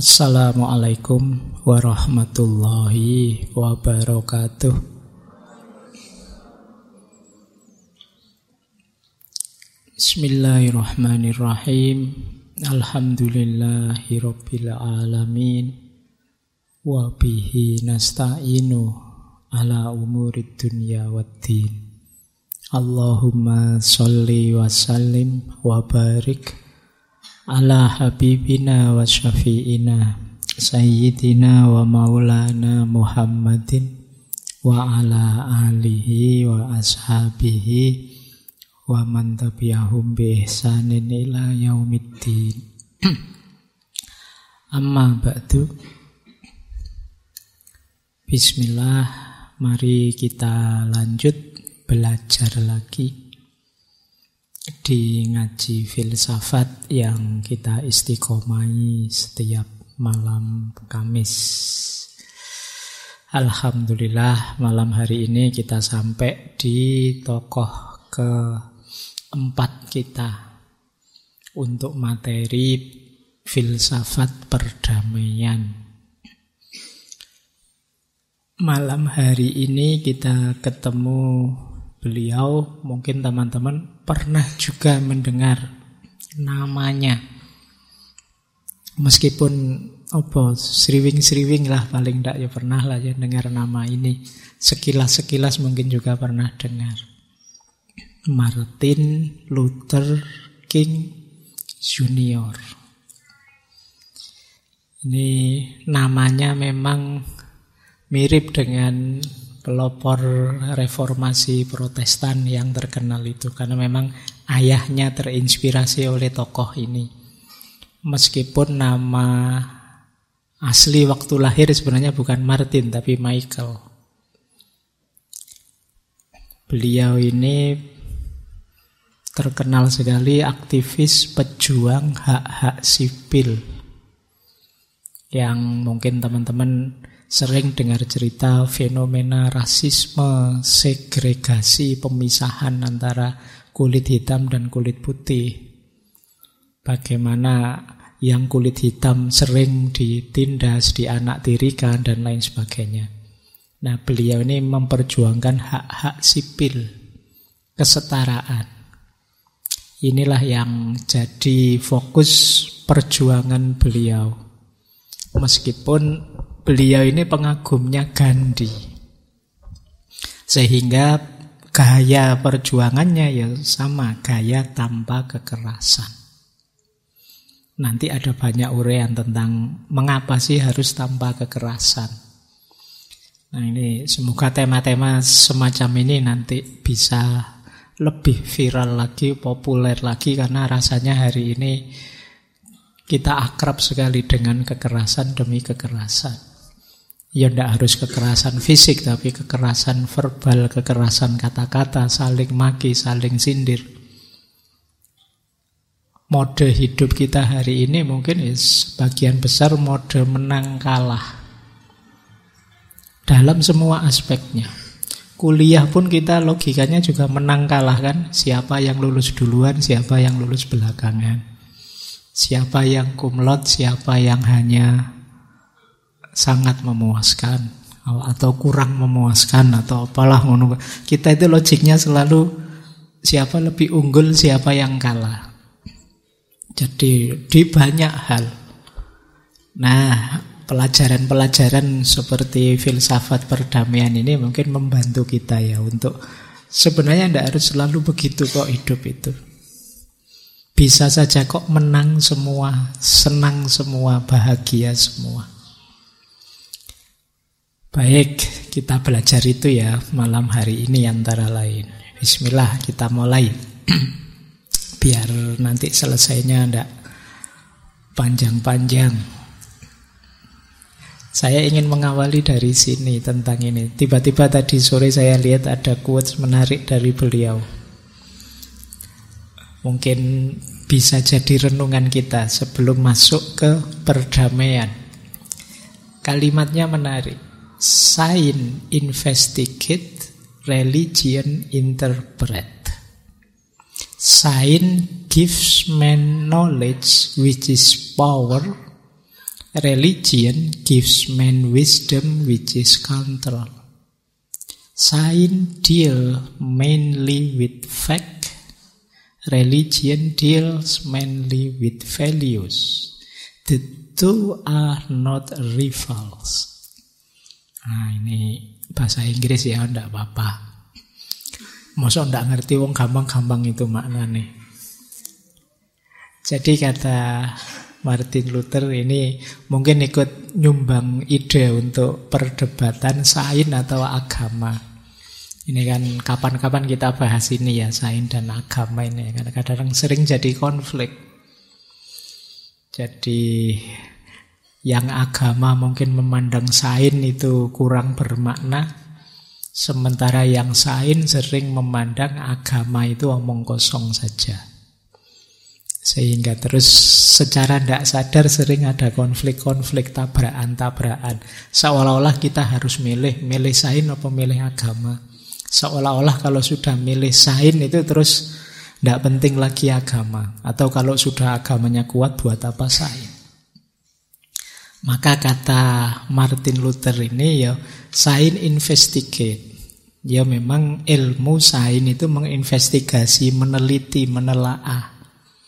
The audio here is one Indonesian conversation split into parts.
Assalamualaikum warahmatullahi wabarakatuh. Bismillahirrahmanirrahim. Alhamdulillahi rabbil alamin. Wa bihi nasta'inu ala umurid dunya waddin. Allahumma sholli wa sallim wa barik ala habibina wa syafi'ina sayyidina wa maulana Muhammadin wa ala alihi wa ashabihi wa man tabi'ahum bi ihsanin ila yaumiddin. Amma ba'du. Bismillah, mari kita lanjut belajar lagi di ngaji filsafat yang kita istiqomahi setiap malam Kamis. Alhamdulillah, malam hari ini kita sampai di tokoh keempat kita untuk materi filsafat perdamaian. Malam hari ini kita ketemu beliau, mungkin teman-teman pernah juga mendengar namanya. Meskipun sriwing-sriwing lah, paling tidak ya pernah lah ya dengar nama ini. Sekilas-sekilas mungkin juga pernah dengar. Martin Luther King Jr. Ini namanya memang mirip dengan pelopor reformasi Protestan yang terkenal itu, karena memang ayahnya terinspirasi oleh tokoh ini. Meskipun nama asli waktu lahir sebenarnya bukan Martin tapi Michael. Beliau ini terkenal sekali aktivis pejuang hak-hak sipil, yang mungkin teman-teman sering dengar cerita fenomena rasisme, segregasi, pemisahan antara kulit hitam dan kulit putih. Bagaimana yang kulit hitam sering ditindas, dianaktirikan, dan lain sebagainya. Nah, beliau ini memperjuangkan hak-hak sipil, kesetaraan. Inilah yang jadi fokus perjuangan beliau. Meskipun beliau ini pengagumnya Gandhi, sehingga gaya perjuangannya ya sama, gaya tanpa kekerasan. Nanti ada banyak uraian tentang mengapa sih harus tanpa kekerasan. Nah, ini semoga tema-tema semacam ini nanti bisa lebih viral lagi, populer lagi, karena rasanya hari ini kita akrab sekali dengan kekerasan demi kekerasan. Ya tidak harus kekerasan fisik, tapi kekerasan verbal, kekerasan kata-kata, saling maki, saling sindir. Mode hidup kita hari ini mungkin sebagian besar mode menang kalah dalam semua aspeknya. Kuliah pun kita logikanya juga menang kalah kan. Siapa yang lulus duluan, siapa yang lulus belakangan, siapa yang cum laude, siapa yang hanya sangat memuaskan atau kurang memuaskan atau apalah. Kita itu logiknya selalu siapa lebih unggul, siapa yang kalah. Jadi di banyak hal. Nah, pelajaran-pelajaran seperti filsafat perdamaian ini mungkin membantu kita ya untuk sebenarnya tidak harus selalu begitu kok hidup itu. Bisa saja kok menang semua, senang semua, bahagia semua. Baik, kita belajar itu ya malam hari ini antara lain. Bismillah, kita mulai. Biar nanti selesainya tidak panjang-panjang. Saya ingin mengawali dari sini tentang ini. Tiba-tiba tadi sore saya lihat ada quotes menarik dari beliau. Mungkin bisa jadi renungan kita sebelum masuk ke perdamaian. Kalimatnya menarik. Science investigate, religion interpret. Science gives man knowledge which is power, Religion gives man wisdom which is control. Science deal mainly with fact. Religion deals mainly with values. The two are not rivals. Nah, ini bahasa Inggris ya, enggak apa-apa. Masa enggak ngerti wong gampang-gampang itu maknanya. Jadi kata Martin Luther ini mungkin ikut nyumbang ide untuk perdebatan sains atau agama. Ini kan kapan-kapan kita bahas ini ya, sains dan agama ini. Kadang-kadang sering jadi konflik. Jadi yang agama mungkin memandang sains itu kurang bermakna, sementara yang sains sering memandang agama itu omong kosong saja. Sehingga terus secara tidak sadar sering ada konflik-konflik, tabrakan-tabrakan. Seolah-olah kita harus milih sains atau milih agama. Seolah-olah kalau sudah milih sains itu terus tidak penting lagi agama. Atau kalau sudah agamanya kuat, buat apa sains? Maka kata Martin Luther ini ya, sains investigate. Ya memang ilmu sains itu menginvestigasi, meneliti, menelaah.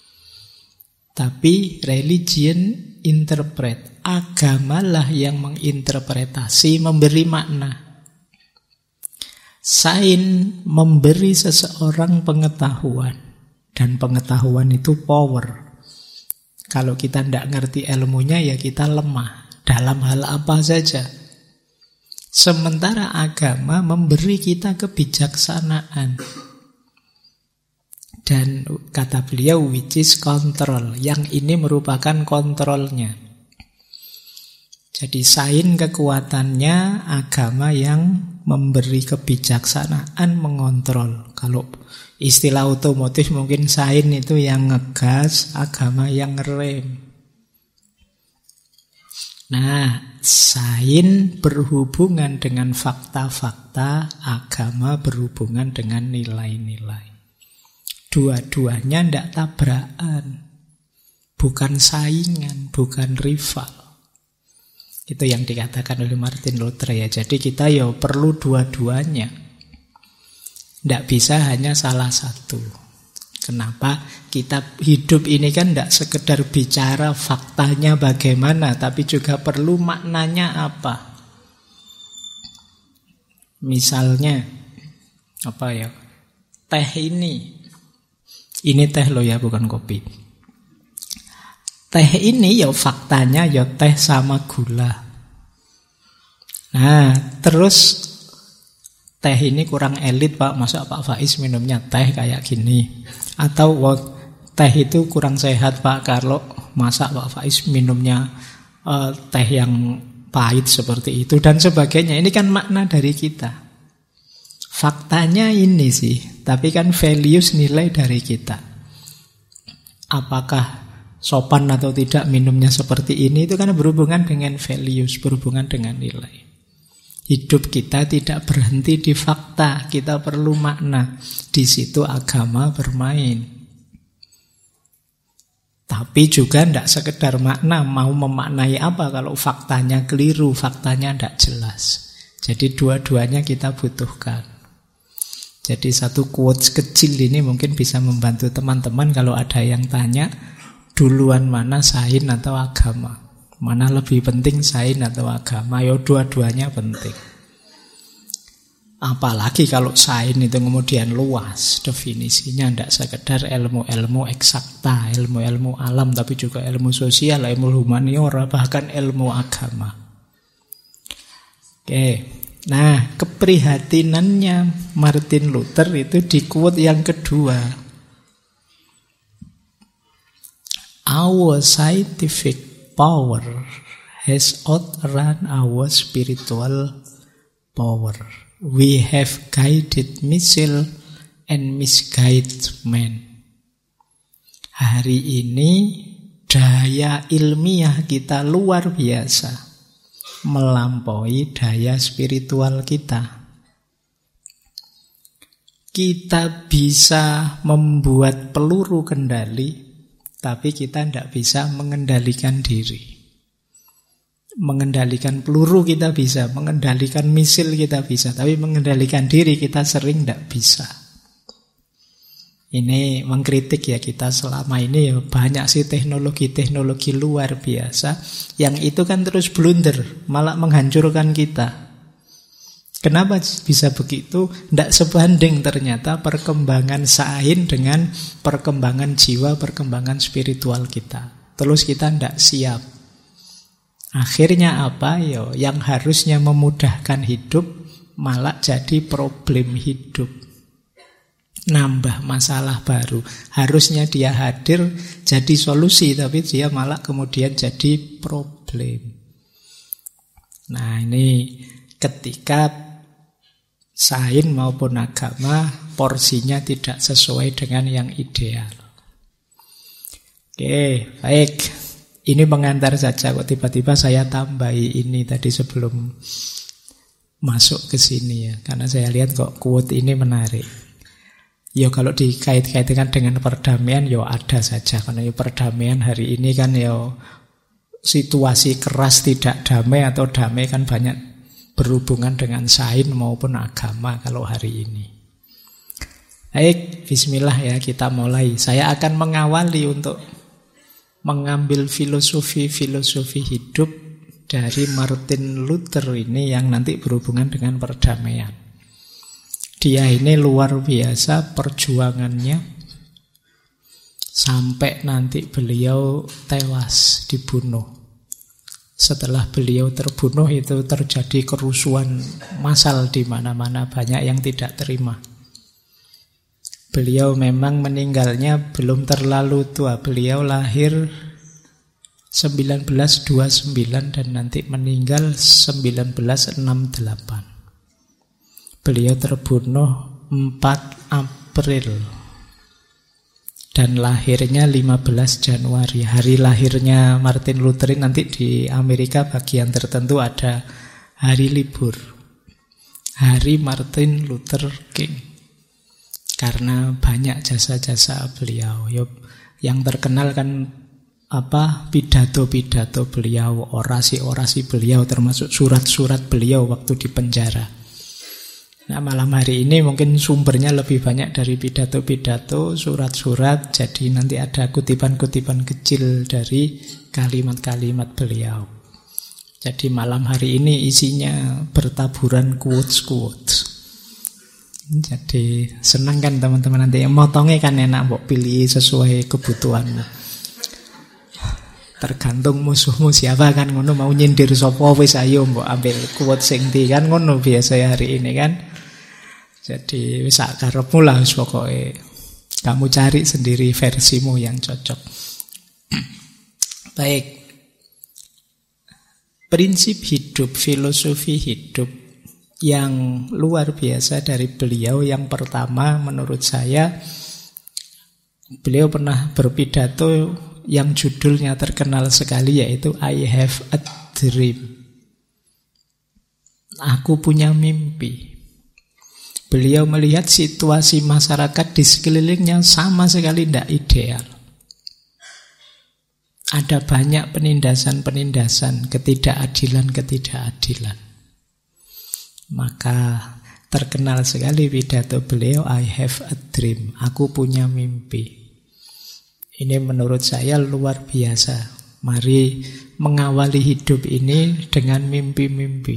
Tapi religion interpret. Agamalah yang menginterpretasi, memberi makna. Sains memberi seseorang pengetahuan. Dan pengetahuan itu power. Kalau kita tidak ngerti ilmunya, ya kita lemah. Dalam hal apa saja. Sementara agama memberi kita kebijaksanaan. Dan kata beliau, which is control. Yang ini merupakan kontrolnya. Jadi sains kekuatannya, agama yang memberi kebijaksanaan, mengontrol. Kalau istilah otomotif mungkin sains itu yang ngegas, agama yang ngerem. Nah, sains berhubungan dengan fakta-fakta, agama berhubungan dengan nilai-nilai. Dua-duanya tidak tabrakan, bukan saingan, bukan rival. Itu yang dikatakan oleh Martin Luther ya. Jadi kita ya perlu dua-duanya. Tidak bisa hanya salah satu. Kenapa? Kita hidup ini kan tidak sekedar bicara faktanya bagaimana, tapi juga perlu maknanya apa. Misalnya, apa ya? Teh ini teh loh ya, bukan kopi. Teh ini ya faktanya ya teh sama gula. Nah, terus teh ini kurang elit Pak, masa Pak Faiz minumnya teh kayak gini. Atau teh itu kurang sehat Pak, kalau masa Pak Faiz minumnya teh yang pahit seperti itu dan sebagainya. Ini kan makna dari kita. Faktanya ini sih, tapi kan values, nilai dari kita. Apakah sopan atau tidak minumnya seperti ini, itu kan berhubungan dengan values, berhubungan dengan nilai. Hidup kita tidak berhenti di fakta, kita perlu makna. Di situ agama bermain. Tapi juga tidak sekedar makna, mau memaknai apa kalau faktanya keliru, faktanya tidak jelas. Jadi dua-duanya kita butuhkan. Jadi satu quotes kecil ini mungkin bisa membantu teman-teman kalau ada yang tanya, duluan mana sains atau agama? Mana lebih penting sains atau agama? Ya dua-duanya penting. Apalagi kalau sains itu kemudian luas definisinya, tidak sekedar ilmu-ilmu eksakta, ilmu-ilmu alam, tapi juga ilmu sosial, ilmu humaniora, bahkan ilmu agama. Oke. Nah, keprihatinannya Martin Luther itu di quote yang kedua. Our scientific power has outrun our spiritual power. We have guided missile and misguided man. Hari ini daya ilmiah kita luar biasa, melampaui daya spiritual kita. Kita bisa membuat peluru kendali, tapi kita tidak bisa mengendalikan diri. Mengendalikan peluru kita bisa, mengendalikan misil kita bisa, tapi mengendalikan diri kita sering tidak bisa. Ini mengkritik ya kita selama ini ya banyak sih teknologi-teknologi luar biasa yang itu kan terus blunder, malah menghancurkan kita. Kenapa bisa begitu? Tidak sebanding ternyata perkembangan sains dengan perkembangan jiwa, perkembangan spiritual kita. Terus kita tidak siap. Akhirnya apa? Yang harusnya memudahkan hidup malah jadi problem hidup. Nambah masalah baru. Harusnya dia hadir jadi solusi, tapi dia malah kemudian jadi problem. Nah, ini ketika sains maupun agama porsinya tidak sesuai dengan yang ideal. Oke, baik. Ini pengantar saja kok tiba-tiba saya tambahi ini tadi sebelum masuk ke sini ya. Karena saya lihat kok quote ini menarik. Ya kalau dikait-kaitkan dengan perdamaian ya ada saja. Karena ya perdamaian hari ini kan ya situasi keras tidak damai atau damai kan banyak berhubungan dengan sains maupun agama kalau hari ini. Baik, bismillah ya kita mulai. Saya akan mengawali untuk mengambil filosofi hidup dari Martin Luther ini yang nanti berhubungan dengan perdamaian. Dia ini luar biasa perjuangannya sampai nanti beliau tewas dibunuh. Setelah beliau terbunuh itu terjadi kerusuhan massal di mana-mana, banyak yang tidak terima. Beliau memang meninggalnya belum terlalu tua. Beliau lahir 1929 dan nanti meninggal 1968. Beliau terbunuh 4 April dan lahirnya 15 Januari. Hari lahirnya Martin Luther nanti di Amerika bagian tertentu ada hari libur. Hari Martin Luther King. Karena banyak jasa-jasa beliau. Yang terkenal kan pidato-pidato beliau, orasi-orasi beliau, termasuk surat-surat beliau waktu di penjara. Nah, malam hari ini mungkin sumbernya lebih banyak dari pidato-pidato, surat-surat. Jadi nanti ada kutipan-kutipan kecil dari kalimat-kalimat beliau. Jadi malam hari ini isinya bertaburan quotes-quotes. Jadi senang kan teman-teman nanti yang motongnya kan enak, mbok pilih sesuai kebutuhanmu. Tergantung musuhmu siapa kan ngono, mau nyindir sapa wis ayo mbok ambil quote sing ndi kan ngono biasa hari ini kan. Jadi wis sak karepmu lah wis pokoke. Kamu cari sendiri versimu yang cocok. Baik. Prinsip hidup, filosofi hidup yang luar biasa dari beliau. Yang pertama menurut saya, beliau pernah berpidato yang judulnya terkenal sekali, yaitu I have a dream. Aku punya mimpi. Beliau melihat situasi masyarakat di sekelilingnya sama sekali tidak ideal. Ada banyak penindasan-penindasan, ketidakadilan-ketidakadilan. Maka terkenal sekali pidato beliau, I have a dream, aku punya mimpi. Ini menurut saya luar biasa. Mari mengawali hidup ini dengan mimpi-mimpi.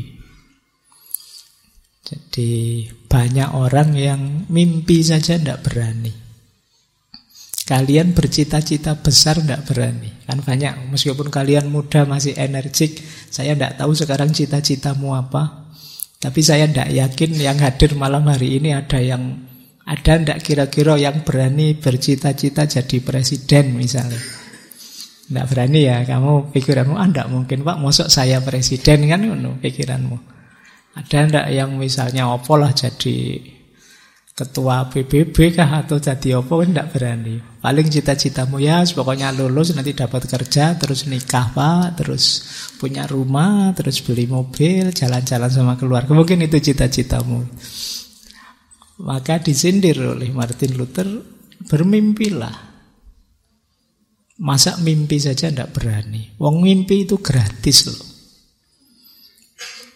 Jadi banyak orang yang mimpi saja tidak berani. Kalian bercita-cita besar tidak berani. Kan banyak, meskipun kalian muda masih energik. Saya tidak tahu sekarang cita-citamu apa. Tapi saya tidak yakin yang hadir malam hari ini ada tidak kira-kira yang berani bercita-cita jadi presiden misalnya. Tidak berani ya, kamu pikiranmu, tidak mungkin Pak, mosok saya presiden kan, pikiranmu. Ada tidak yang misalnya apalah jadi ketua PBB kah atau jadi apa, kan tidak berani. Paling cita-citamu ya pokoknya lulus nanti dapat kerja, terus nikah Pak, terus punya rumah, terus beli mobil, jalan-jalan sama keluarga. Mungkin itu cita-citamu. Maka disindir oleh Martin Luther, bermimpilah. Masa mimpi saja tidak berani? Wong mimpi itu gratis loh.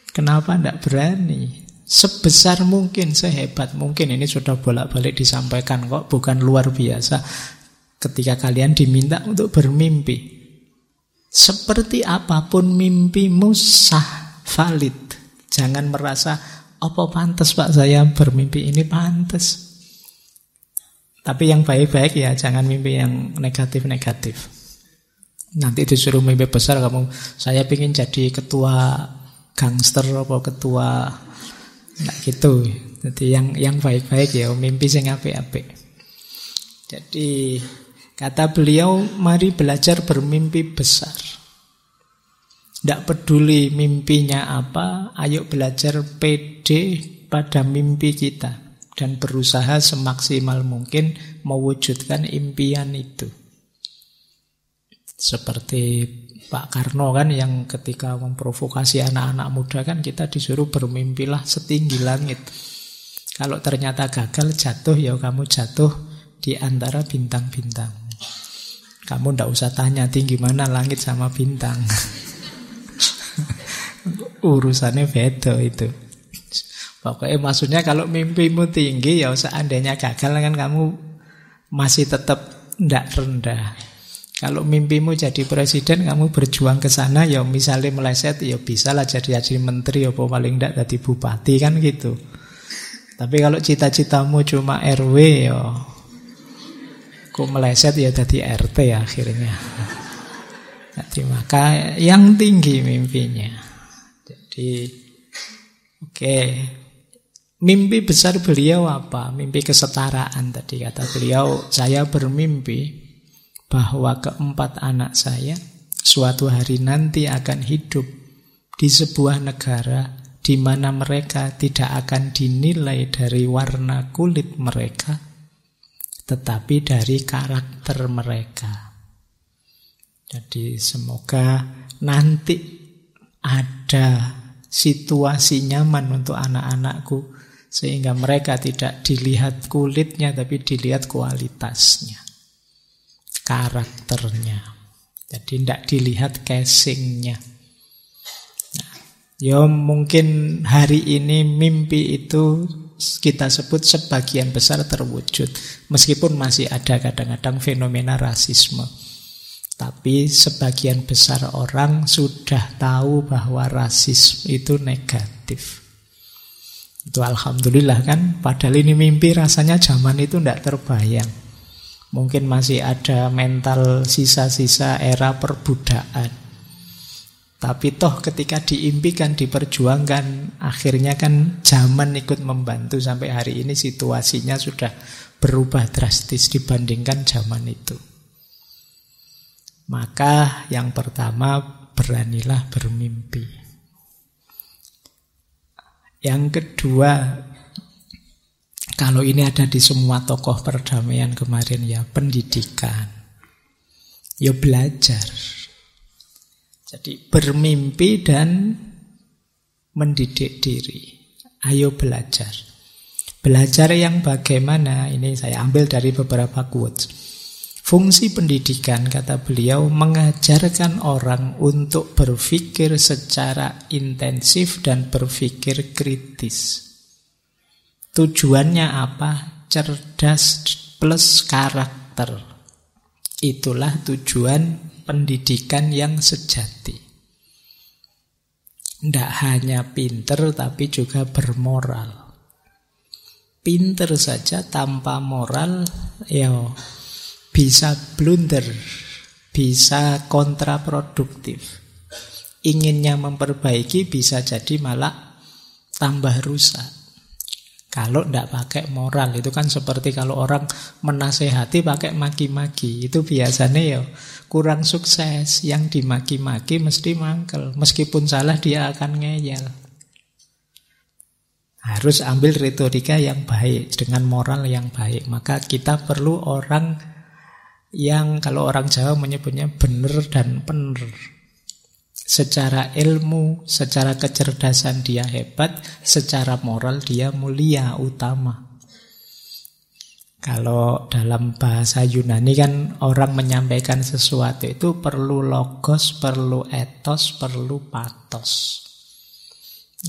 Kenapa tidak berani? Sebesar mungkin, sehebat mungkin. Ini sudah bolak-balik disampaikan kok, bukan luar biasa. Ketika kalian diminta untuk bermimpi, seperti apapun mimpimu sah, valid. Jangan merasa, apa pantas Pak saya bermimpi ini, pantas. Tapi yang baik-baik ya, jangan mimpi yang negatif-negatif. Nanti disuruh mimpi besar kamu, saya ingin jadi ketua gangster apa ketua, nggak gitu. Jadi yang baik-baik ya, mimpi sing apik-apik. Jadi kata beliau, mari belajar bermimpi besar. Tidak peduli mimpinya apa, ayo belajar pede pada mimpi kita dan berusaha semaksimal mungkin mewujudkan impian itu. Seperti Pak Karno kan yang ketika memprovokasi anak-anak muda kan kita disuruh bermimpilah setinggi langit. Kalau ternyata gagal, jatuh ya kamu jatuh di antara bintang-bintang. Kamu ndak usah tanya tinggi mana langit sama bintang. Urusannya beda itu. Pokoknya maksudnya kalau mimpimu tinggi ya seandainya gagal kan kamu masih tetap ndak rendah. Kalau mimpimu jadi presiden, kamu berjuang ke sana, ya misalnya meleset, ya bisalah jadi menteri, ya paling tidak jadi bupati kan gitu. Tapi kalau cita-citamu cuma RW, ya kok meleset ya jadi RT ya akhirnya. Jadi maka yang tinggi mimpinya. Jadi oke. Mimpi besar beliau apa? Mimpi kesetaraan tadi kata beliau, saya bermimpi bahwa keempat anak saya suatu hari nanti akan hidup di sebuah negara di mana mereka tidak akan dinilai dari warna kulit mereka, tetapi dari karakter mereka. Jadi semoga nanti ada situasi nyaman untuk anak-anakku sehingga mereka tidak dilihat kulitnya tapi dilihat kualitasnya, karakternya. Jadi tidak dilihat casingnya. Nah, ya mungkin hari ini mimpi itu kita sebut sebagian besar terwujud. Meskipun masih ada kadang-kadang fenomena rasisme. Tapi sebagian besar orang sudah tahu bahwa rasisme itu negatif. Itu alhamdulillah kan. Padahal ini mimpi rasanya zaman itu tidak terbayang. Mungkin masih ada mental sisa-sisa era perbudakan. Tapi toh ketika diimpikan, diperjuangkan, akhirnya kan zaman ikut membantu. Sampai hari ini situasinya sudah berubah drastis dibandingkan zaman itu. Maka yang pertama, beranilah bermimpi. Yang kedua, kalau ini ada di semua tokoh perdamaian kemarin ya, pendidikan. Ya belajar. Jadi bermimpi dan mendidik diri. Ayo belajar. Belajar yang bagaimana? Ini saya ambil dari beberapa quotes. Fungsi pendidikan, kata beliau, mengajarkan orang untuk berpikir secara intensif dan berpikir kritis. Tujuannya apa? Cerdas plus karakter. Itulah tujuan pendidikan yang sejati. Tidak hanya pinter tapi juga bermoral. Pinter saja tanpa moral ya bisa blunder, bisa kontraproduktif. Inginnya memperbaiki bisa jadi malah tambah rusak. Kalau tidak pakai moral, itu kan seperti kalau orang menasehati pakai maki-maki. Itu biasanya ya kurang sukses. Yang dimaki-maki mesti mangkel. Meskipun salah dia akan ngeyel. Harus ambil retorika yang baik, dengan moral yang baik. Maka kita perlu orang yang kalau orang Jawa menyebutnya benar dan pener. Secara ilmu, secara kecerdasan dia hebat, secara moral dia mulia, utama. Kalau dalam bahasa Yunani kan orang menyampaikan sesuatu itu perlu logos, perlu etos, perlu pathos.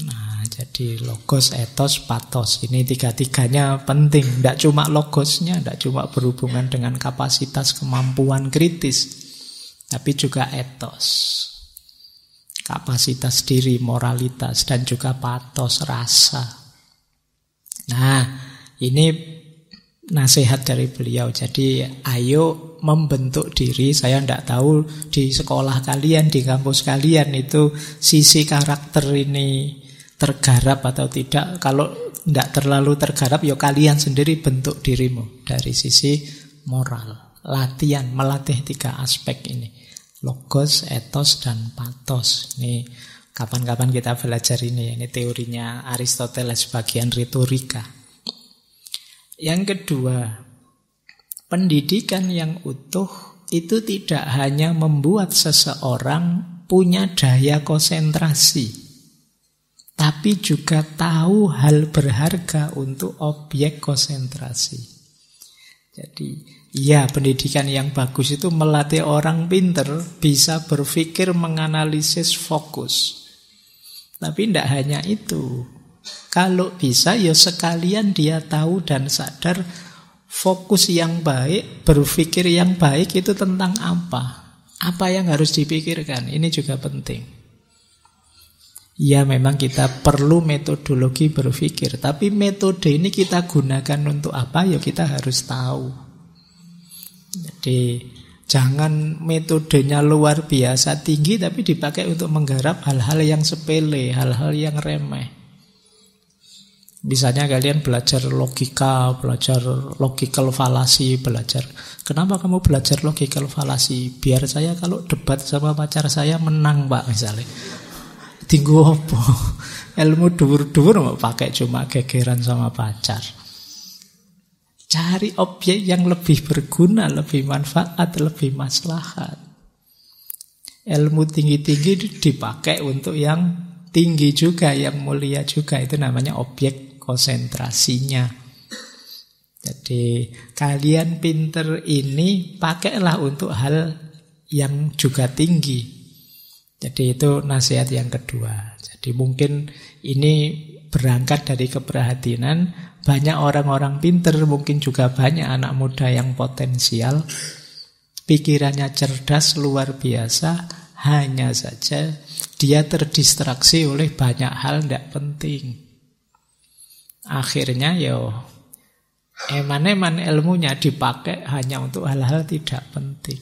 Jadi logos, etos, patos. Ini tiga-tiganya penting. Tidak cuma logosnya, tidak cuma berhubungan dengan kapasitas kemampuan kritis, tapi juga etos, kapasitas diri, moralitas, dan juga patos, rasa. Nah, ini nasihat dari beliau. Jadi ayo membentuk diri. Saya tidak tahu di sekolah kalian, di kampus kalian itu sisi karakter ini tergarap atau tidak. Kalau tidak terlalu tergarap, ya kalian sendiri bentuk dirimu dari sisi moral. Latihan, melatih tiga aspek ini. Logos, etos, dan patos. Ini kapan-kapan kita belajar ini. Ini teorinya Aristoteles bagian retorika. Yang kedua, pendidikan yang utuh itu tidak hanya membuat seseorang punya daya konsentrasi, tapi juga tahu hal berharga untuk objek konsentrasi. Jadi, ya, pendidikan yang bagus itu melatih orang pinter bisa berpikir, menganalisis, fokus. Tapi tidak hanya itu. Kalau bisa, ya sekalian dia tahu dan sadar fokus yang baik, berpikir yang baik itu tentang apa. Apa yang harus dipikirkan, ini juga penting. Ya, memang kita perlu metodologi berpikir, tapi metode ini kita gunakan untuk apa? Ya kita harus tahu. Jadi jangan metodenya luar biasa tinggi tapi dipakai untuk menggarap hal-hal yang sepele, hal-hal yang remeh. Misalnya kalian belajar logika, belajar logical fallacy, belajar. Kenapa kamu belajar logical fallacy? Biar saya kalau debat sama pacar saya menang, Pak, misalnya. Tinggu apa? Ilmu dhuwur-dhuwur mau pakai cuma gegeran sama pacar. Cari objek yang lebih berguna, lebih manfaat, lebih maslahat. Ilmu tinggi-tinggi dipakai untuk yang tinggi juga, yang mulia juga. Itu namanya objek konsentrasinya. Jadi kalian pinter ini pakailah untuk hal yang juga tinggi. Jadi itu nasihat yang kedua. Jadi mungkin ini berangkat dari keprihatinan. Banyak orang-orang pinter, mungkin juga banyak anak muda yang potensial, pikirannya cerdas luar biasa, hanya saja dia terdistraksi oleh banyak hal tidak penting. Akhirnya eman-eman ilmunya dipakai hanya untuk hal-hal tidak penting.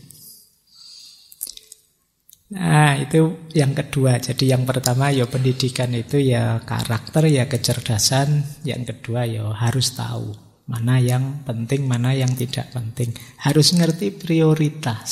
Nah, itu yang kedua. Jadi yang pertama pendidikan itu karakter, kecerdasan. Yang kedua harus tahu mana yang penting, mana yang tidak penting. Harus ngerti prioritas.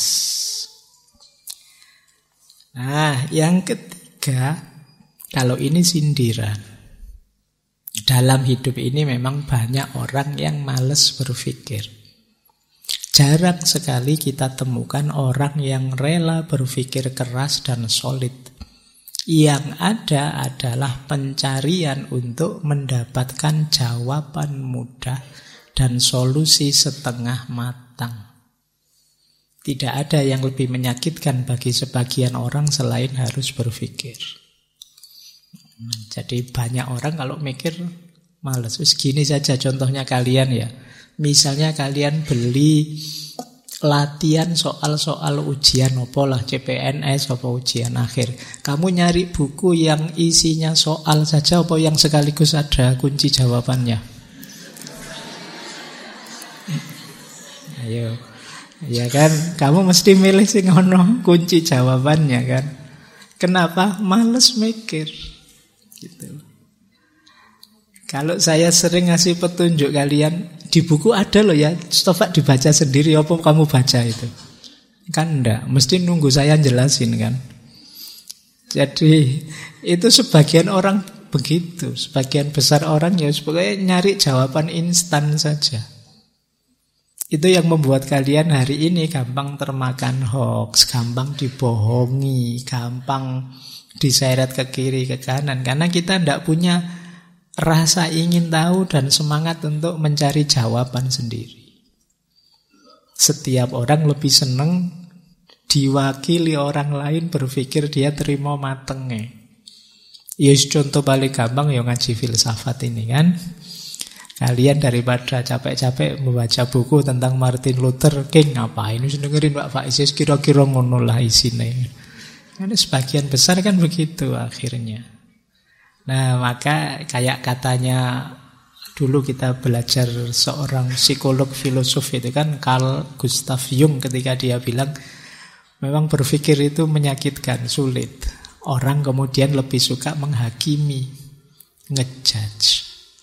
Nah, yang ketiga, kalau ini sindiran. Dalam hidup ini memang banyak orang yang malas berpikir. Jarang sekali kita temukan orang yang rela berpikir keras dan solid. Yang ada adalah pencarian untuk mendapatkan jawaban mudah dan solusi setengah matang. Tidak ada yang lebih menyakitkan bagi sebagian orang selain harus berpikir. Jadi banyak orang kalau mikir malas. Gini saja contohnya kalian ya. Misalnya kalian beli latihan soal-soal ujian apalah, CPNS apa ujian akhir. Kamu nyari buku yang isinya soal saja apa yang sekaligus ada kunci jawabannya? Ayo. Ya kan, kamu mesti milih sing ono kunci jawabannya kan. Kenapa? Males mikir. Gitu. Kalau saya sering ngasih petunjuk kalian, di buku ada loh ya, coba dibaca sendiri, apa kamu baca itu? Kan enggak, mesti nunggu saya jelasin kan. Jadi itu sebagian orang begitu, sebagian besar orang pokoknya nyari jawaban instan saja. Itu yang membuat kalian hari ini gampang termakan hoax, gampang dibohongi, gampang diseret ke kiri ke kanan, karena kita tidak punya rasa ingin tahu dan semangat untuk mencari jawaban sendiri. Setiap orang lebih senang diwakili orang lain berpikir dia terima matengnya. Yes, contoh paling gampang ya ngaji filsafat ini kan. Kalian daripada capek-capek membaca buku tentang Martin Luther King, ngapain dengerin Pak Faiz kira-kira ngono lah isine. Karena sebagian besar kan begitu akhirnya. Nah, maka kayak katanya dulu kita belajar seorang psikolog filosof itu kan, Carl Gustav Jung, ketika dia bilang memang berpikir itu menyakitkan, sulit. Orang kemudian lebih suka menghakimi, ngejudge.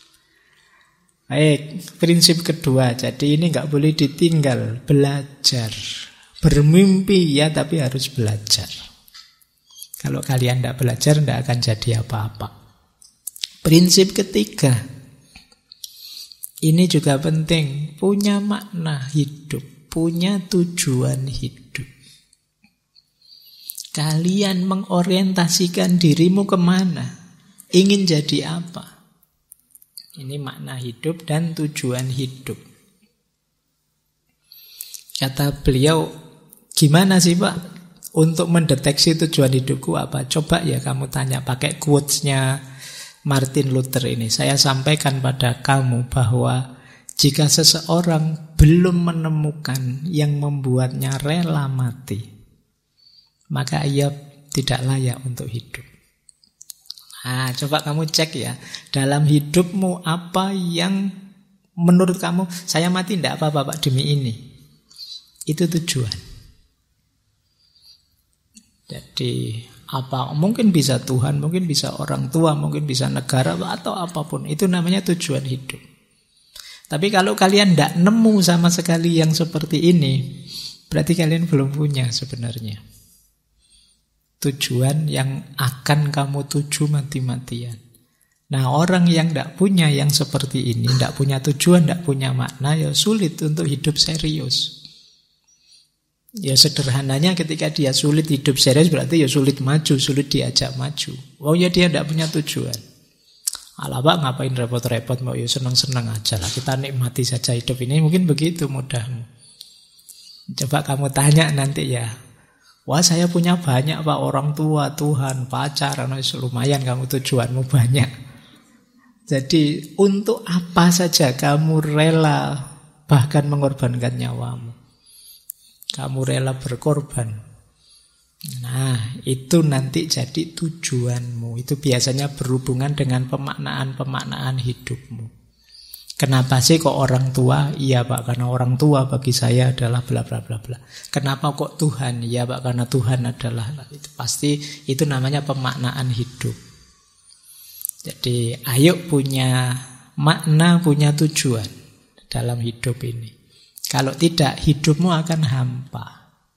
Baik, prinsip kedua. Jadi ini nggak boleh ditinggal, belajar. Bermimpi ya, tapi harus belajar. Kalau kalian tidak belajar, tidak akan jadi apa-apa. Prinsip ketiga, ini juga penting, punya makna hidup, punya tujuan hidup. Kalian mengorientasikan dirimu kemana? Ingin jadi apa? Ini makna hidup dan tujuan hidup. Kata beliau, gimana sih Pak untuk mendeteksi tujuan hidupku apa? Coba ya kamu tanya pakai quotes-nya Martin Luther ini. Saya sampaikan pada kamu bahwa jika seseorang belum menemukan yang membuatnya rela mati, maka ia tidak layak untuk hidup. Nah, coba kamu cek ya, dalam hidupmu apa yang menurut kamu, saya mati tidak apa-apa Pak demi ini. Itu tujuan. Jadi apa, mungkin bisa Tuhan, mungkin bisa orang tua, mungkin bisa negara atau apapun. Itu namanya tujuan hidup. Tapi kalau kalian tidak nemu sama sekali yang seperti ini, berarti kalian belum punya sebenarnya tujuan yang akan kamu tuju mati-matian. Nah, orang yang tidak punya yang seperti ini, tidak punya tujuan, tidak punya makna, ya sulit untuk hidup serius. Ya sederhananya ketika dia sulit hidup serius, berarti ya sulit maju, sulit diajak maju. Oh ya dia tidak punya tujuan. Alah Pak, ngapain repot-repot, mau ya senang-senang aja lah, kita nikmati saja hidup ini. Mungkin begitu mudahmu. Coba kamu tanya nanti ya, wah saya punya banyak Pak, orang tua, Tuhan, pacar, lumayan kamu tujuanmu banyak. Jadi untuk apa saja kamu rela bahkan mengorbankan nyawamu. Kamu rela berkorban. Nah itu nanti jadi tujuanmu. Itu biasanya berhubungan dengan pemaknaan-pemaknaan hidupmu. Kenapa sih kok orang tua? Iya Pak, karena orang tua bagi saya adalah bla bla bla bla. Kenapa kok Tuhan? Iya Pak, karena Tuhan adalah, itu pasti itu namanya pemaknaan hidup. Jadi ayo punya makna, punya tujuan dalam hidup ini. Kalau tidak, hidupmu akan hampa.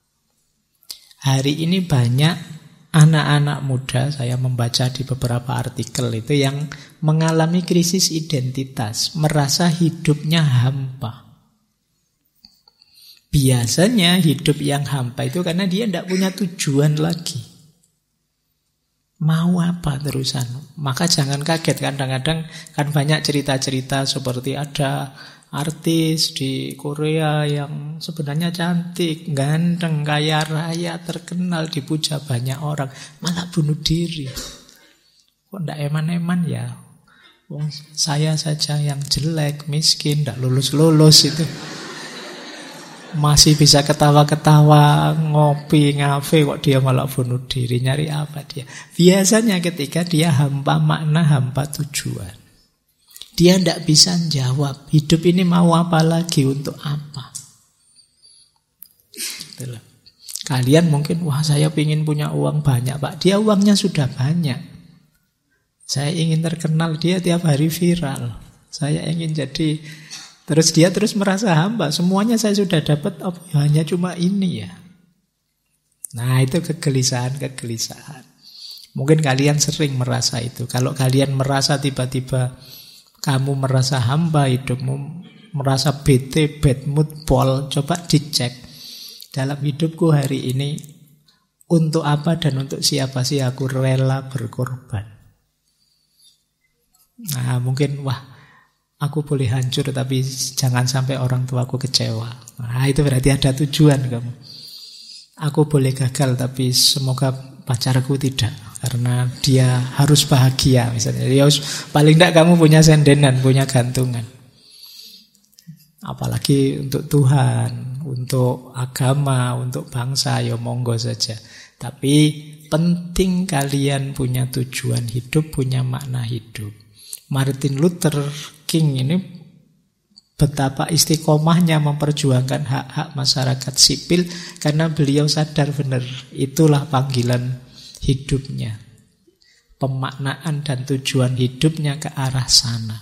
Hari ini banyak anak-anak muda, saya membaca di beberapa artikel itu, yang mengalami krisis identitas, merasa hidupnya hampa. Biasanya hidup yang hampa itu karena dia tidak punya tujuan lagi. Mau apa terusan? Maka jangan kaget, kadang-kadang kan banyak cerita-cerita seperti ada artis di Korea yang sebenarnya cantik, ganteng, kaya raya, terkenal, dipuja banyak orang, malah bunuh diri. Kok ndak eman-eman ya? Wong saya saja yang jelek, miskin, ndak lulus-lulus itu, masih bisa ketawa-ketawa, ngopi, ngafe, kok dia malah bunuh diri. Nyari apa dia? Biasanya ketika dia hampa makna, hampa tujuan. Dia tidak bisa jawab, hidup ini mau apa lagi, untuk apa. Itulah. Kalian mungkin, wah saya ingin punya uang banyak Pak. Dia uangnya sudah banyak. Saya ingin terkenal, dia tiap hari viral. Saya ingin jadi, terus dia terus merasa hampa. Semuanya saya sudah dapat, oh, hanya cuma ini ya. Nah itu kegelisahan. Mungkin kalian sering merasa itu. Kalau kalian merasa tiba-tiba kamu merasa hamba hidupmu, merasa bete, bad mood, pol, coba dicek. Dalam hidupku hari ini, untuk apa dan untuk siapa sih aku rela berkorban? Nah mungkin, wah aku boleh hancur tapi jangan sampai orang tuaku kecewa. Nah itu berarti ada tujuan kamu. Aku boleh gagal tapi semoga pacarku tidak. karena dia harus bahagia misalnya. Ya paling tidak kamu punya sendenan, punya gantungan. Apalagi untuk Tuhan, untuk agama, untuk bangsa, ya monggo saja. Tapi penting kalian punya tujuan hidup, punya makna hidup. Martin Luther King ini betapa istiqomahnya memperjuangkan hak-hak masyarakat sipil karena beliau sadar benar itulah panggilan hidupnya. Pemaknaan dan tujuan hidupnya ke arah sana.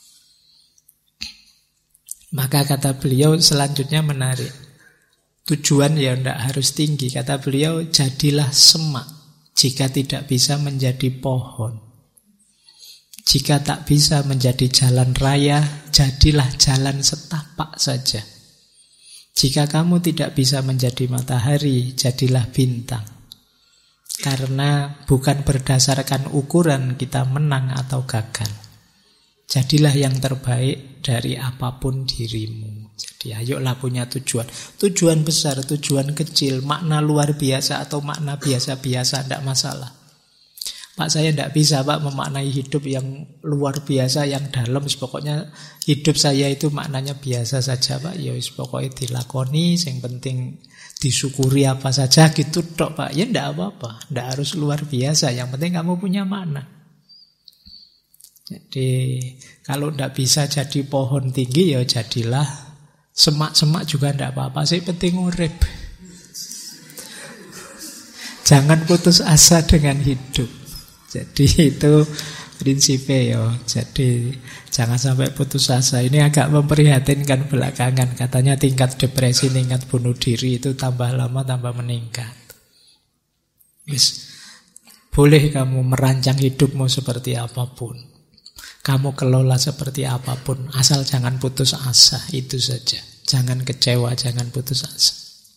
Maka kata beliau selanjutnya menarik. Tujuan ya tidak harus tinggi. Kata beliau, jadilah semak jika tidak bisa menjadi pohon. Jika tak bisa menjadi jalan raya, jadilah jalan setapak saja. Jika kamu tidak bisa menjadi matahari, jadilah bintang. Karena bukan berdasarkan ukuran kita menang atau gagal. Jadilah yang terbaik dari apapun dirimu. Jadi ayolah punya tujuan. Tujuan besar, tujuan kecil, makna luar biasa atau makna biasa-biasa, tidak masalah. Pak, saya tidak bisa Pak memaknai hidup yang luar biasa, yang dalam. Pokoknya hidup saya itu maknanya biasa saja Pak. Ya pokoknya dilakoni, yang penting disyukuri apa saja gitu tok Pak. Ya tidak apa-apa, tidak harus luar biasa. Yang penting kamu punya makna. Jadi kalau tidak bisa jadi pohon tinggi, ya jadilah semak-semak juga tidak apa-apa. Sih penting urip. Jangan putus asa dengan hidup. Jadi itu prinsipnya ya. Jadi jangan sampai putus asa. Ini agak memprihatinkan belakangan. Katanya tingkat depresi, tingkat bunuh diri itu tambah lama tambah meningkat. Boleh kamu merancang hidupmu seperti apapun. Kamu kelola seperti apapun, asal jangan putus asa, itu saja. Jangan kecewa, jangan putus asa.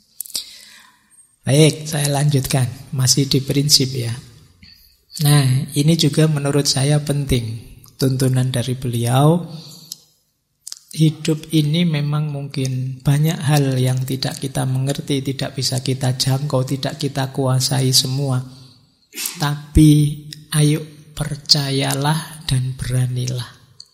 Baik, saya lanjutkan. Masih di prinsip ya. Nah, ini juga menurut saya penting. Tuntunan dari beliau. Hidup ini memang mungkin banyak hal yang tidak kita mengerti, tidak bisa kita jangkau, tidak kita kuasai semua. Tapi ayo percayalah dan beranilah.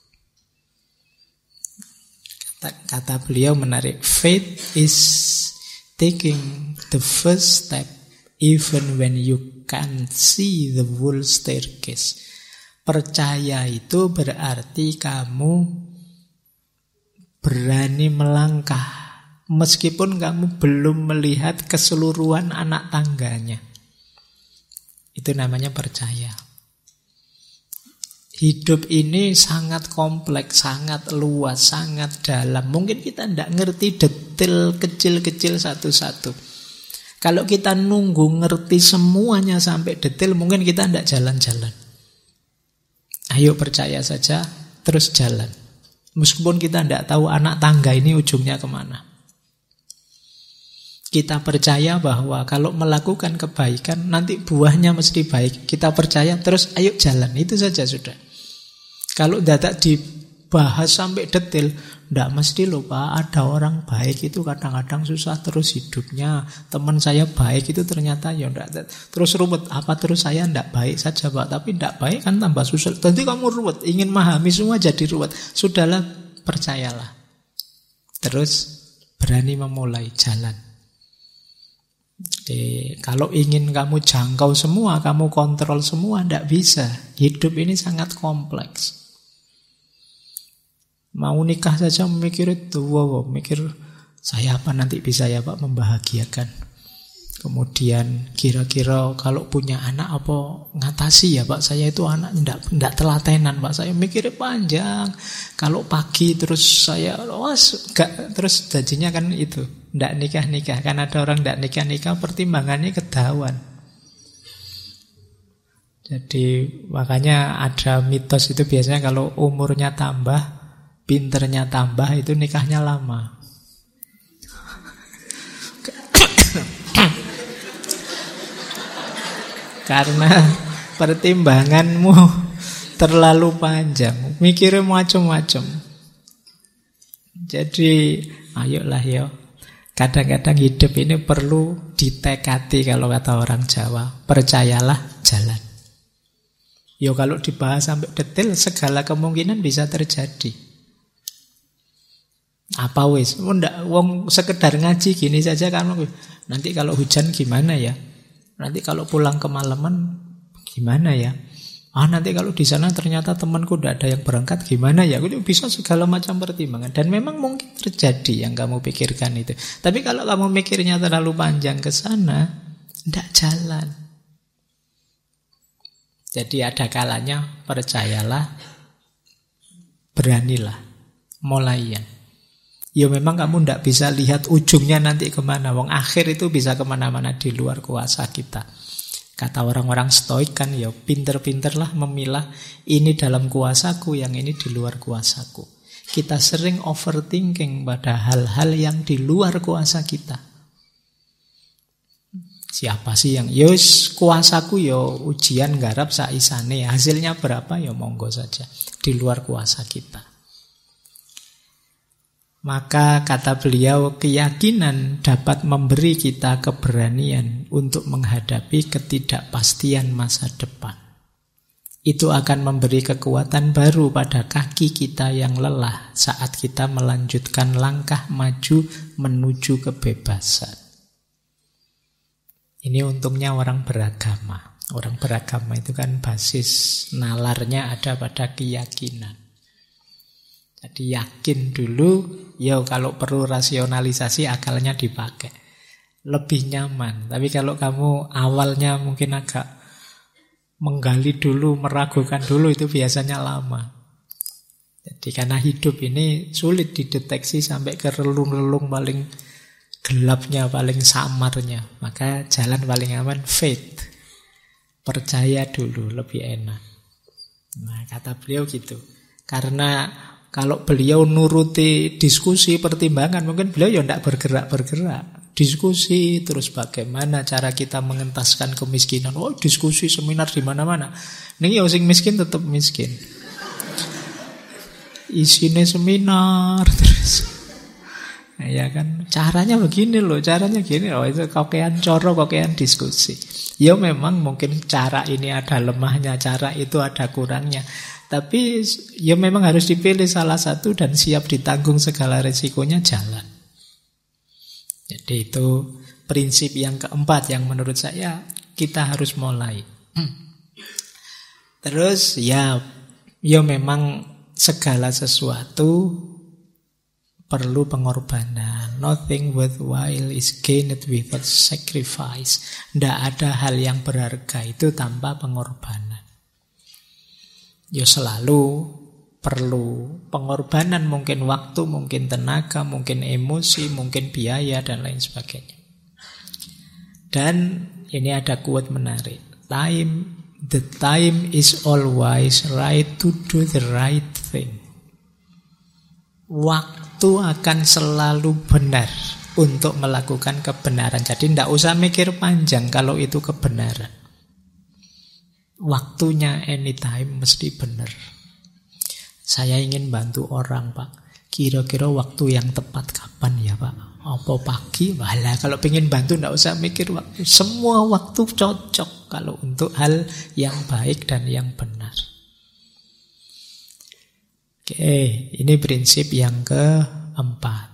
Kata beliau menarik. Faith is taking the first step even when you can't see the whole staircase. Percaya itu berarti kamu berani melangkah meskipun kamu belum melihat keseluruhan anak tangganya. Itu namanya percaya. Hidup ini sangat kompleks, sangat luas, sangat dalam. Mungkin kita tidak ngerti detail kecil-kecil satu-satu. Kalau kita nunggu ngerti semuanya sampai detail, mungkin kita tidak jalan-jalan. Ayo percaya saja, terus jalan. Meskipun kita tidak tahu anak tangga ini ujungnya kemana. Kita percaya bahwa kalau melakukan kebaikan, nanti buahnya mesti baik. Kita percaya, terus ayo jalan. Itu saja sudah. Kalau tidak dibahas sampai detail, tidak mesti loh Pak, ada orang baik itu kadang-kadang susah terus hidupnya. Teman saya baik itu ternyata ya tidak. Terus ruwet, apa terus saya tidak baik saja Pak. Tapi tidak baik kan tambah susah. Nanti kamu ruwet, ingin memahami semua jadi ruwet. Sudahlah, percayalah. Terus berani memulai jalan. Jadi, kalau ingin kamu jangkau semua, kamu kontrol semua, tidak bisa. Hidup ini sangat kompleks. Mau nikah saja mikir itu, mikir saya apa nanti bisa ya Pak membahagiakan. Kemudian kira-kira kalau punya anak apa ngatasi ya Pak, saya itu anak tidak telatenan Pak, saya mikirnya panjang. Kalau pagi terus saya terus janjinya kan itu tidak nikah-nikah. Kan ada orang tidak nikah-nikah pertimbangannya ketahuan. Jadi makanya ada mitos itu biasanya kalau umurnya tambah, pinternya tambah, itu nikahnya lama. Karena pertimbanganmu terlalu panjang, mikirnya macam-macam. Jadi ayolah ya. Kadang-kadang hidup ini perlu ditekati kalau kata orang Jawa. Percayalah, jalan. Ya kalau dibahas sampai detail, segala kemungkinan bisa terjadi. Apa wis? Ndak wong sekedar ngaji gini saja kan. Nanti kalau hujan gimana ya? Nanti kalau pulang kemalaman gimana ya? Nanti kalau di sana ternyata temanku tidak ada yang berangkat gimana ya? Itu bisa segala macam pertimbangan. Dan memang mungkin terjadi yang kamu pikirkan itu. Tapi kalau kamu mikirnya terlalu panjang ke sana, tidak jalan. Jadi ada kalanya percayalah, beranilah, mulai ya. Ya memang kamu tidak bisa lihat ujungnya nanti kemana. Wong akhir itu bisa kemana-mana di luar kuasa kita. Kata orang-orang stoik kan ya pinter-pinterlah memilah ini dalam kuasaku, yang ini di luar kuasaku. Kita sering overthinking pada hal-hal yang di luar kuasa kita. Siapa sih yang yus kuasaku yo ujian garap saisane, hasilnya berapa ya monggo saja, di luar kuasa kita. Maka kata beliau, keyakinan dapat memberi kita keberanian untuk menghadapi ketidakpastian masa depan. Itu akan memberi kekuatan baru pada kaki kita yang lelah saat kita melanjutkan langkah maju menuju kebebasan. Ini untungnya orang beragama. Orang beragama itu kan basis nalarnya ada pada keyakinan. Jadi yakin dulu, ya kalau perlu rasionalisasi akalnya dipakai. Lebih nyaman. Tapi kalau kamu awalnya mungkin agak menggali dulu, meragukan dulu, itu biasanya lama. Jadi karena hidup ini sulit dideteksi sampai ke relung-relung paling gelapnya, paling samarnya. Maka jalan paling aman faith. Percaya dulu, lebih enak. Nah, kata beliau gitu. Karena kalau beliau nuruti diskusi, pertimbangan, mungkin beliau ya tidak bergerak-bergerak. Diskusi, terus bagaimana cara kita mengentaskan kemiskinan. Oh, diskusi, seminar di mana-mana. Ini ya sing miskin tetap miskin. Isinya seminar terus. Nah, ya kan, caranya begini loh, caranya gini. Oh, itu kokean coro, kokean diskusi. Ya memang mungkin cara ini ada lemahnya, cara itu ada kurangnya. Tapi ya memang harus dipilih salah satu dan siap ditanggung segala resikonya, jalan. Jadi itu prinsip yang keempat yang menurut saya kita harus mulai. Terus ya memang segala sesuatu perlu pengorbanan. Nothing worthwhile is gained without sacrifice. Tidak ada hal yang berharga itu tanpa pengorbanan. Ya selalu perlu pengorbanan, mungkin waktu, mungkin tenaga, mungkin emosi, mungkin biaya, dan lain sebagainya. Dan ini ada quote menarik. The time is always right to do the right thing. Waktu akan selalu benar untuk melakukan kebenaran. Jadi tidak usah mikir panjang kalau itu kebenaran. Waktunya anytime mesti benar. Saya ingin bantu orang, Pak. Kira-kira waktu yang tepat kapan ya, Pak? Apa pagi? Walah, kalau pengen bantu tidak usah mikir waktu. Semua waktu cocok kalau untuk hal yang baik dan yang benar. Oke, ini prinsip yang keempat.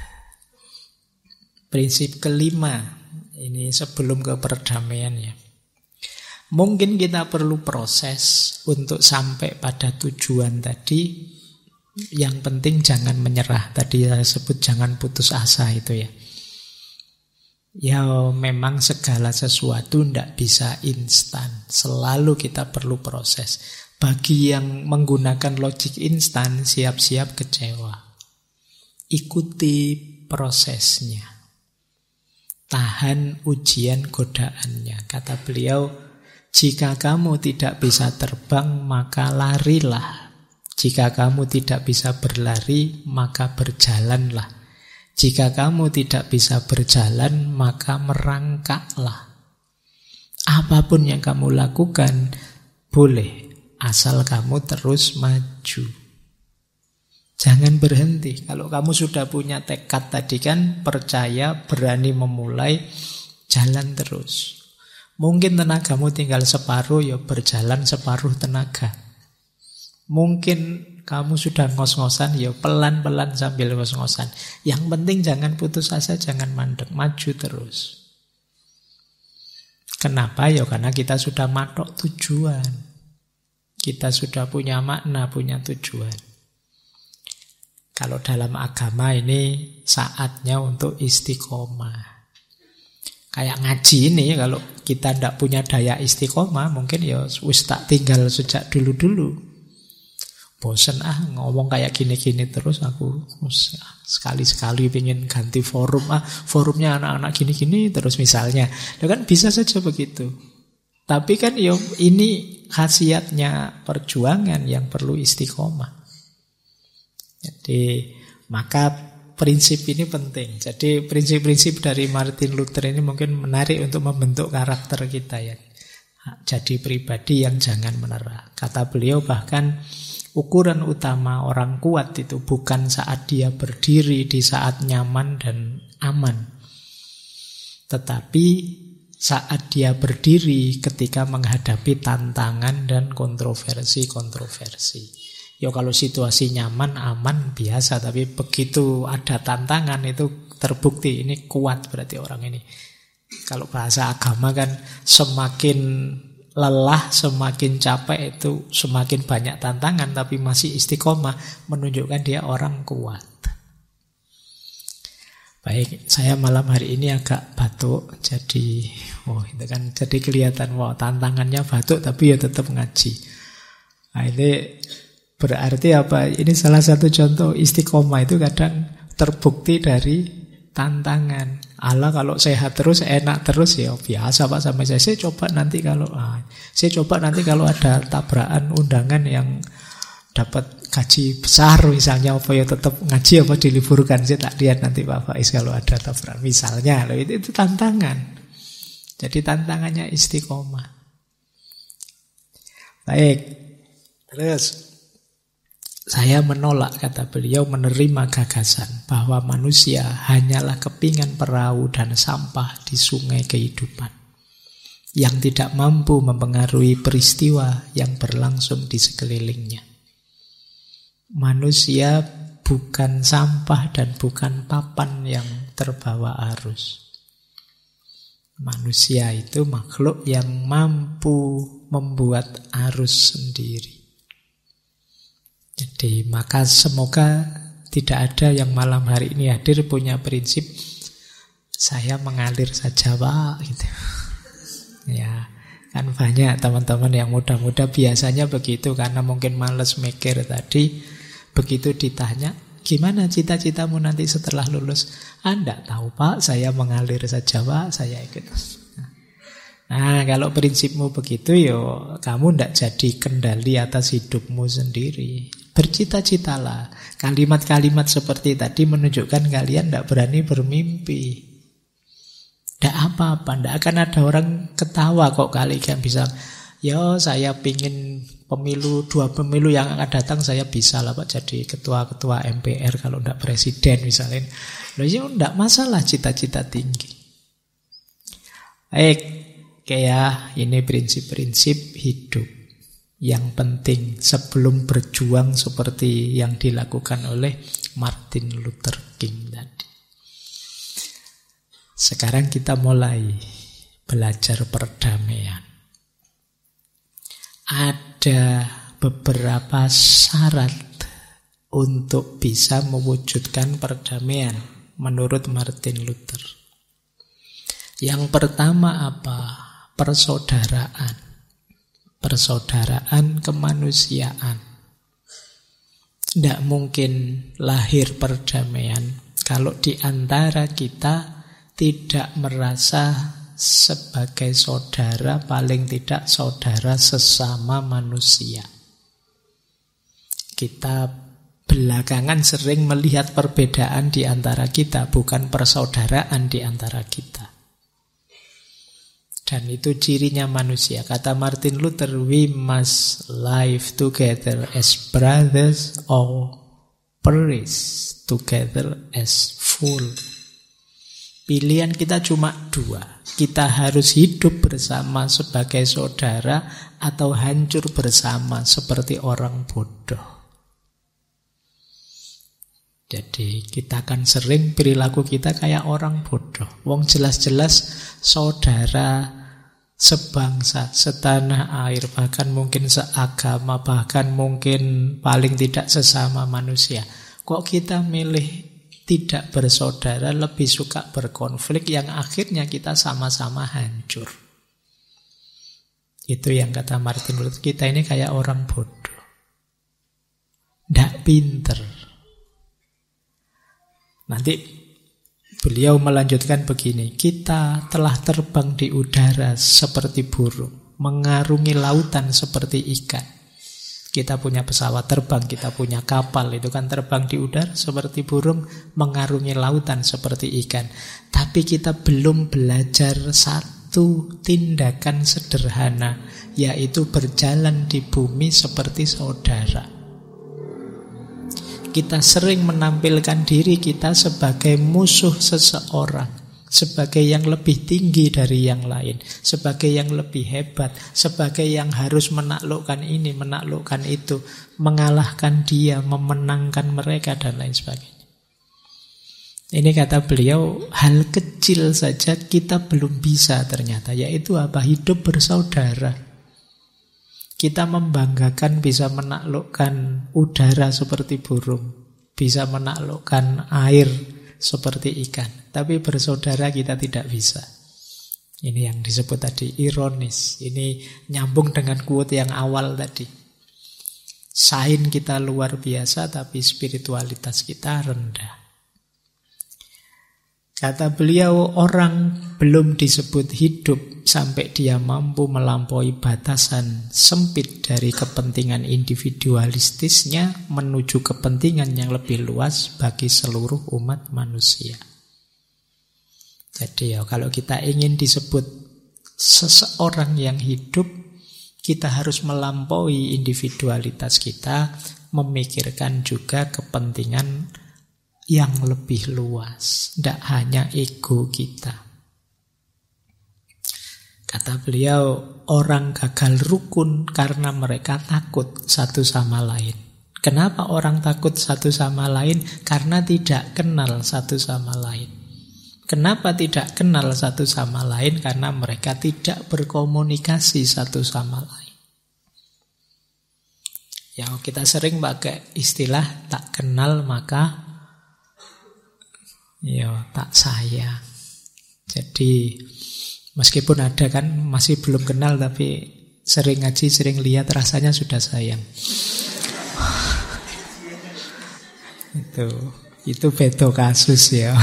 Prinsip kelima, ini sebelum ke perdamaian ya. Mungkin kita perlu proses untuk sampai pada tujuan tadi. Yang penting jangan menyerah. Tadi saya sebut jangan putus asa itu ya. Ya memang segala sesuatu tidak bisa instan. Selalu kita perlu proses. Bagi yang menggunakan logik instan, siap-siap kecewa. Ikuti prosesnya. Tahan ujian godaannya. Kata beliau, jika kamu tidak bisa terbang, maka larilah. Jika kamu tidak bisa berlari, maka berjalanlah. Jika kamu tidak bisa berjalan, maka merangkaklah. Apapun yang kamu lakukan, boleh, asal kamu terus maju. Jangan berhenti. Kalau kamu sudah punya tekad tadi kan, percaya, berani memulai, jalan terus. Mungkin tenagamu tinggal separuh, ya berjalan separuh tenaga. Mungkin kamu sudah ngos-ngosan, ya pelan-pelan sambil ngos-ngosan. Yang penting jangan putus asa, jangan mandek, maju terus. Kenapa? Ya karena kita sudah matok tujuan. Kita sudah punya makna, punya tujuan. Kalau dalam agama ini saatnya untuk istiqomah. Kayak ngaji ini, kalau kita tidak punya daya istiqomah, mungkin ya wis tak tinggal sejak dulu-dulu. Bosen ngomong kayak gini-gini terus, aku sekali-sekali pengen ganti forum, forumnya anak-anak gini-gini terus misalnya. Ya kan bisa saja begitu. Tapi kan ya ini khasiatnya perjuangan yang perlu istiqomah. Jadi maka prinsip ini penting. Jadi prinsip-prinsip dari Martin Luther ini mungkin menarik untuk membentuk karakter kita ya. Jadi pribadi yang jangan menyerah. Kata beliau bahkan ukuran utama orang kuat itu bukan saat dia berdiri di saat nyaman dan aman. Tetapi saat dia berdiri ketika menghadapi tantangan dan kontroversi-kontroversi. Ya kalau situasi nyaman, aman, biasa. Tapi begitu ada tantangan itu terbukti ini kuat berarti orang ini. Kalau bahasa agama kan semakin lelah, semakin capek itu semakin banyak tantangan. Tapi masih istiqomah menunjukkan dia orang kuat. Baik, saya malam hari ini agak batuk. Jadi, itu kan jadi kelihatan tantangannya batuk tapi ya tetap ngaji. Nah, ini berarti apa? Ini salah satu contoh istiqomah itu kadang terbukti dari tantangan. Allah kalau sehat terus, enak terus ya biasa Pak sama saya. Saya coba nanti kalau ada tabrakan undangan yang dapat gaji besar misalnya, apa ya tetap ngaji apa diliburkan. Saya tak lihat nanti Pak Faiz kalau ada tabrakan misalnya. Itu tantangan. Jadi tantangannya istiqomah. Baik. Terus saya menolak, kata beliau, menerima gagasan bahwa manusia hanyalah kepingan perahu dan sampah di sungai kehidupan yang tidak mampu mempengaruhi peristiwa yang berlangsung di sekelilingnya. Manusia bukan sampah dan bukan papan yang terbawa arus. Manusia itu makhluk yang mampu membuat arus sendiri. Jadi maka semoga tidak ada yang malam hari ini hadir punya prinsip saya mengalir saja Pak gitu. Ya, kan banyak teman-teman yang muda-muda biasanya begitu karena mungkin malas mikir tadi. Begitu ditanya, gimana cita-citamu nanti setelah lulus? Enggak tahu Pak, saya mengalir saja Pak, saya ikut. Nah, kalau prinsipmu begitu yo kamu ndak jadi kendali atas hidupmu sendiri. Bercita-citalah. Kalimat-kalimat seperti tadi menunjukkan kalian ndak berani bermimpi. Ndak apa-apa, ndak akan ada orang ketawa kok kalian bisa. Yo saya pingin pemilu, 2 pemilu yang akan datang saya bisa lah Pak jadi ketua-ketua MPR kalau ndak presiden misalnya. Loh ya ndak masalah cita-cita tinggi. Baik. Kayak ini prinsip-prinsip hidup yang penting sebelum berjuang seperti yang dilakukan oleh Martin Luther King tadi. Sekarang kita mulai belajar perdamaian. Ada beberapa syarat untuk bisa mewujudkan perdamaian menurut Martin Luther. Yang pertama apa? Persaudaraan. Persaudaraan kemanusiaan. Tidak mungkin lahir perdamaian kalau di antara kita tidak merasa sebagai saudara, paling tidak saudara sesama manusia. Kita belakangan sering melihat perbedaan di antara kita, bukan persaudaraan di antara kita. Dan itu cirinya manusia. Kata Martin Luther, we must live together as brothers or perish together as fools. Pilihan kita cuma dua. Kita harus hidup bersama sebagai saudara atau hancur bersama seperti orang bodoh. Jadi kita akan sering perilaku kita kayak orang bodoh. Wong jelas-jelas saudara sebangsa, setanah air, bahkan mungkin seagama, bahkan mungkin paling tidak sesama manusia. Kok kita milih tidak bersaudara, lebih suka berkonflik yang akhirnya kita sama-sama hancur? Itu yang kata Martin Luther, kita ini kayak orang bodoh, ndak pinter. Nanti beliau melanjutkan begini, kita telah terbang di udara seperti burung, mengarungi lautan seperti ikan. Kita punya pesawat terbang, kita punya kapal, itu kan terbang di udara seperti burung, mengarungi lautan seperti ikan. Tapi kita belum belajar satu tindakan sederhana, yaitu berjalan di bumi seperti saudara. Kita sering menampilkan diri kita sebagai musuh seseorang, sebagai yang lebih tinggi dari yang lain, sebagai yang lebih hebat, sebagai yang harus menaklukkan ini, menaklukkan itu, mengalahkan dia, memenangkan mereka, dan lain sebagainya. Ini kata beliau, hal kecil saja kita belum bisa ternyata, yaitu apa? Hidup bersaudara. Kita membanggakan bisa menaklukkan udara seperti burung, bisa menaklukkan air seperti ikan, tapi bersaudara kita tidak bisa. Ini yang disebut tadi ironis. Ini nyambung dengan quote yang awal tadi. Sains kita luar biasa, tapi spiritualitas kita rendah. Kata beliau, orang belum disebut hidup sampai dia mampu melampaui batasan sempit dari kepentingan individualistisnya menuju kepentingan yang lebih luas bagi seluruh umat manusia. Jadi kalau kita ingin disebut seseorang yang hidup, kita harus melampaui individualitas kita, memikirkan juga kepentingan yang lebih luas, tidak hanya ego kita. Kata beliau, orang gagal rukun karena mereka takut satu sama lain. Kenapa orang takut satu sama lain? Karena tidak kenal satu sama lain. Kenapa tidak kenal satu sama lain? Karena mereka tidak berkomunikasi satu sama lain. Yang kita sering pakai istilah tak kenal maka tak sayang. Jadi meskipun ada kan masih belum kenal, tapi sering ngaji, sering lihat, rasanya sudah sayang. Itu beda kasus ya.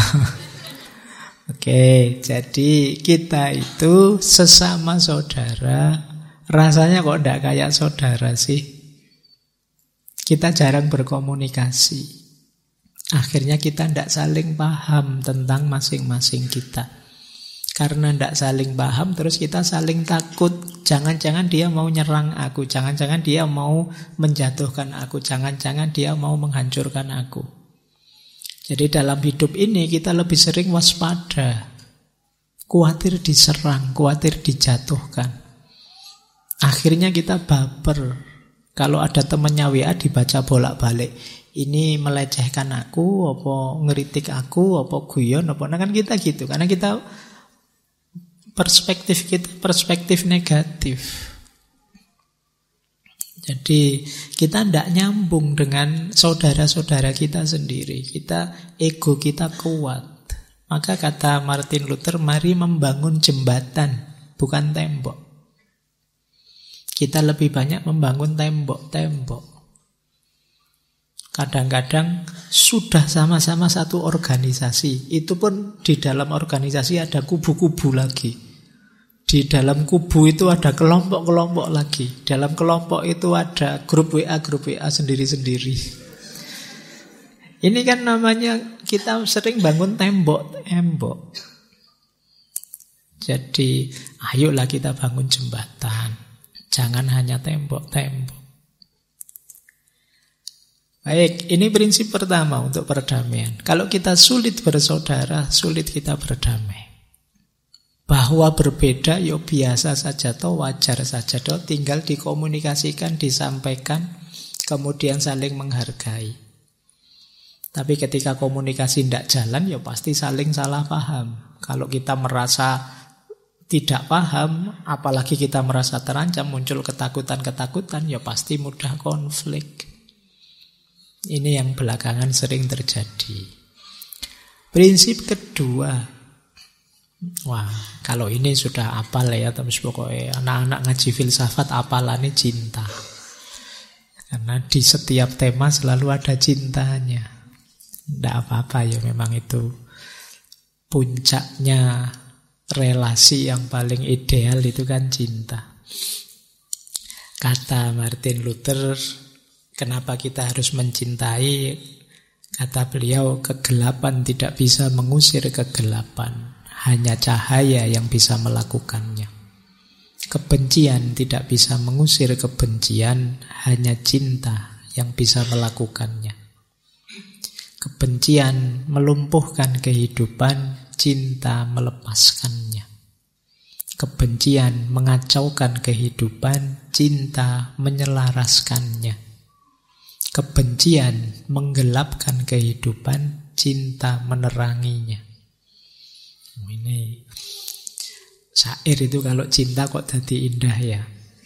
Oke, jadi kita itu sesama saudara, rasanya kok tidak kayak saudara sih. Kita jarang berkomunikasi. Akhirnya kita tidak saling paham tentang masing-masing kita. Karena tidak saling paham, terus kita saling takut. Jangan-jangan dia mau nyerang aku, jangan-jangan dia mau menjatuhkan aku, jangan-jangan dia mau menghancurkan aku. Jadi dalam hidup ini kita lebih sering waspada, khawatir diserang, khawatir dijatuhkan. Akhirnya kita baper. Kalau ada temannya WA dibaca bolak-balik, ini melecehkan aku, apa ngeritik aku, apa guyon, apa kan kita gitu. Karena kita perspektif negatif. Jadi kita tidak nyambung dengan saudara-saudara kita sendiri. Ego kita kuat. Maka kata Martin Luther, mari membangun jembatan, bukan tembok. Kita lebih banyak membangun tembok-tembok. Kadang-kadang sudah sama-sama satu organisasi, itu pun di dalam organisasi ada kubu-kubu lagi. Di dalam kubu itu ada kelompok-kelompok lagi. Dalam kelompok itu ada grup WA sendiri-sendiri. Ini kan namanya kita sering bangun tembok-tembok. Jadi ayolah kita bangun jembatan. Jangan hanya tembok-tembok. Baik, ini prinsip pertama untuk perdamaian. Kalau kita sulit bersaudara, sulit kita berdamai. Bahwa berbeda, ya biasa saja, toh wajar saja, toh tinggal dikomunikasikan, disampaikan, kemudian saling menghargai. Tapi ketika komunikasi tidak jalan, ya pasti saling salah paham. Kalau kita merasa tidak paham, apalagi kita merasa terancam, muncul ketakutan-ketakutan, ya pasti mudah konflik. Ini yang belakangan sering terjadi. Prinsip kedua, wah, kalau ini sudah apal ya, terus pokoknya anak-anak ngaji filsafat apalannya cinta. Karena di setiap tema selalu ada cintanya. Tidak apa-apa ya, memang itu puncaknya relasi yang paling ideal itu kan cinta. Kata Martin Luther, kenapa kita harus mencintai? Kata beliau, kegelapan tidak bisa mengusir kegelapan. Hanya cahaya yang bisa melakukannya. Kebencian tidak bisa mengusir kebencian. Hanya cinta yang bisa melakukannya. Kebencian melumpuhkan kehidupan, cinta melepaskannya. Kebencian mengacaukan kehidupan, cinta menyelaraskannya. Kebencian menggelapkan kehidupan, cinta meneranginya. Ini syair itu kalau cinta kok jadi indah ya.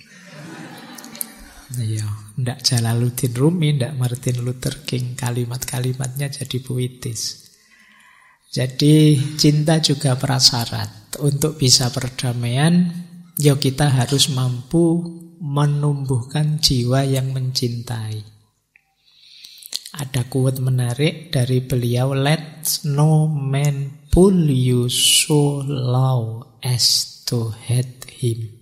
Iya, ndak Jalaluddin Rumi, ndak Martin Luther King, kalimat-kalimatnya jadi puitis. Jadi cinta juga prasyarat untuk bisa perdamaian. Ya kita harus mampu menumbuhkan jiwa yang mencintai. Ada quote menarik dari beliau, let no man pull you so low as to hate him.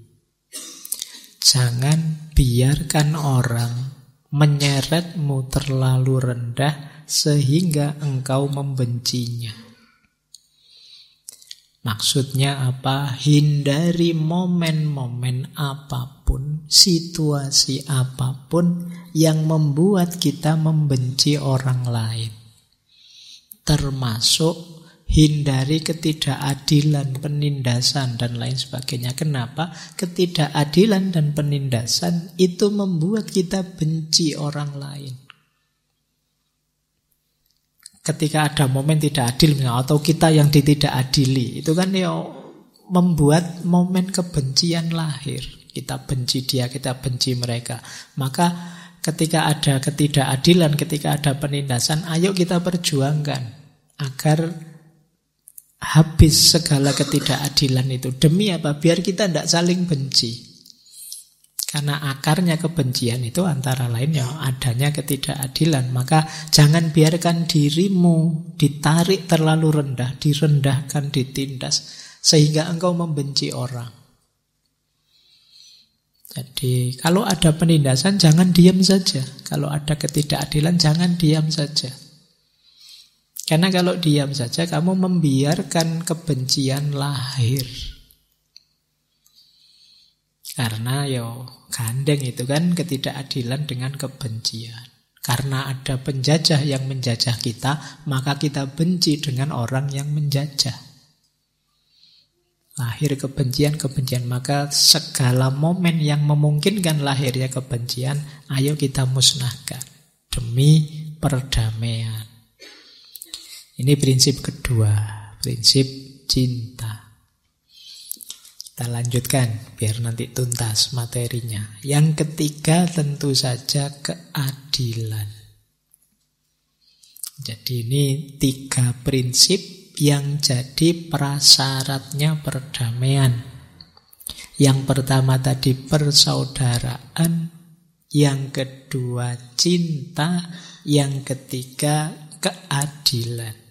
Jangan biarkan orang menyeretmu terlalu rendah sehingga engkau membencinya. Maksudnya apa? Hindari momen-momen apapun, situasi apapun yang membuat kita membenci orang lain. Termasuk hindari ketidakadilan, penindasan, dan lain sebagainya. Kenapa? Ketidakadilan dan penindasan itu membuat kita benci orang lain. Ketika ada momen tidak adil atau kita yang ditidakadili, itu kan ya membuat momen kebencian lahir. Kita benci dia, kita benci mereka. Maka ketika ada ketidakadilan, ketika ada penindasan, ayo kita perjuangkan agar habis segala ketidakadilan itu. Demi apa? Biar kita tidak saling benci. Karena akarnya kebencian itu antara lain ya adanya ketidakadilan. Maka jangan biarkan dirimu ditarik terlalu rendah, direndahkan, ditindas, sehingga engkau membenci orang. Jadi kalau ada penindasan jangan diam saja. Kalau ada ketidakadilan jangan diam saja. Karena kalau diam saja kamu membiarkan kebencian lahir. Karena gandeng itu kan ketidakadilan dengan kebencian. Karena ada penjajah yang menjajah kita, maka kita benci dengan orang yang menjajah. Lahir kebencian-kebencian. Maka segala momen yang memungkinkan lahirnya kebencian, ayo kita musnahkan demi perdamaian. Ini prinsip kedua, prinsip cinta. Kita lanjutkan biar nanti tuntas materinya. Yang ketiga tentu saja keadilan. Jadi ini 3 prinsip yang jadi prasyaratnya perdamaian. Yang pertama tadi persaudaraan, yang kedua cinta, yang ketiga keadilan.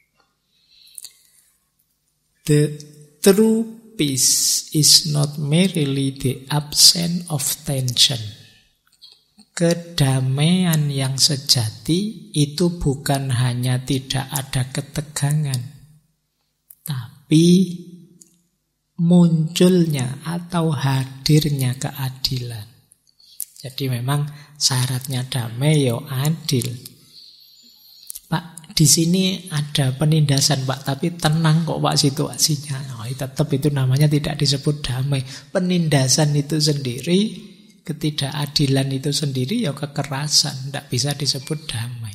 The true peace is not merely the absence of tension. Kedamaian yang sejati itu bukan hanya tidak ada ketegangan, tapi munculnya atau hadirnya keadilan. Jadi memang syaratnya damai ya adil. Pak, di sini ada penindasan Pak, tapi tenang kok Pak situasinya. Tetap itu namanya tidak disebut damai. Penindasan itu sendiri, ketidakadilan itu sendiri ya kekerasan, tidak bisa disebut damai.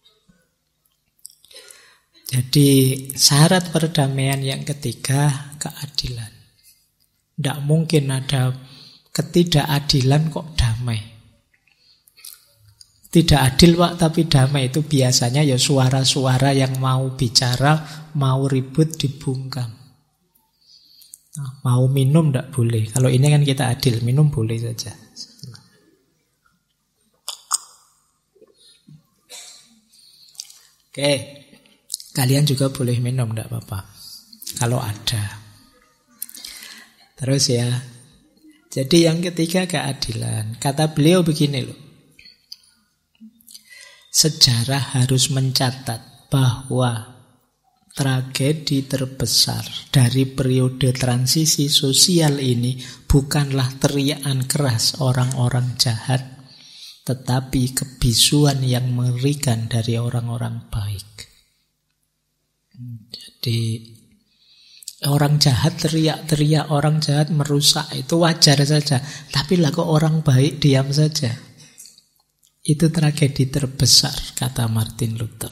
Jadi syarat perdamaian yang ketiga, keadilan. Tidak mungkin ada ketidakadilan kok damai. Tidak adil Pak tapi damai, itu biasanya ya suara-suara yang mau bicara, mau ribut dibungkam. Nah, mau minum tidak boleh. Kalau ini kan kita adil, minum boleh saja. Oke, kalian juga boleh minum, tidak apa-apa kalau ada. Terus ya, jadi yang ketiga keadilan. Kata beliau begini loh, sejarah harus mencatat bahwa tragedi terbesar dari periode transisi sosial ini bukanlah teriakan keras orang-orang jahat, tetapi kebisuan yang mengerikan dari orang-orang baik. Jadi orang jahat teriak-teriak, orang jahat merusak, itu wajar saja. Tapi lah kok orang baik diam saja. Itu tragedi terbesar, kata Martin Luther.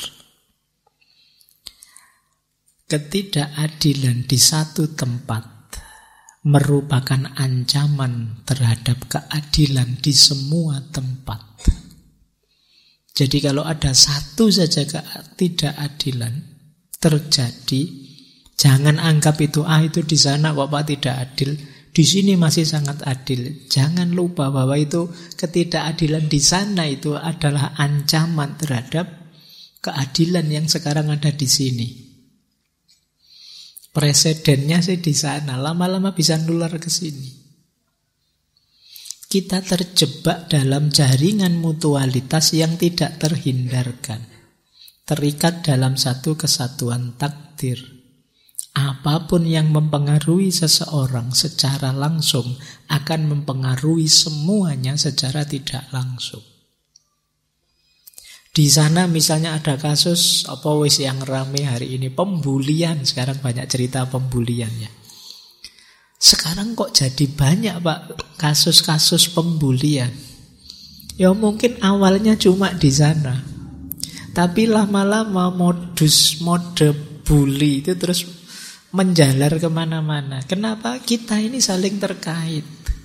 Ketidakadilan di satu tempat merupakan ancaman terhadap keadilan di semua tempat. Jadi kalau ada satu saja ketidakadilan terjadi, jangan anggap itu itu di sana kok Pak tidak adil, di sini masih sangat adil. Jangan lupa bahwa itu ketidakadilan di sana itu adalah ancaman terhadap keadilan yang sekarang ada di sini. Presidennya sih di sana, lama-lama bisa nular ke sini. Kita terjebak dalam jaringan mutualitas yang tidak terhindarkan. Terikat dalam satu kesatuan takdir. Apapun yang mempengaruhi seseorang secara langsung akan mempengaruhi semuanya secara tidak langsung. Di sana misalnya ada kasus yang rame hari ini, pembulian. Sekarang banyak cerita pembulian ya. Sekarang kok jadi banyak Pak kasus-kasus pembulian. Ya mungkin awalnya cuma di sana, tapi lama-lama mode bully itu terus menjalar kemana-mana. Kenapa? Kita ini saling terkait.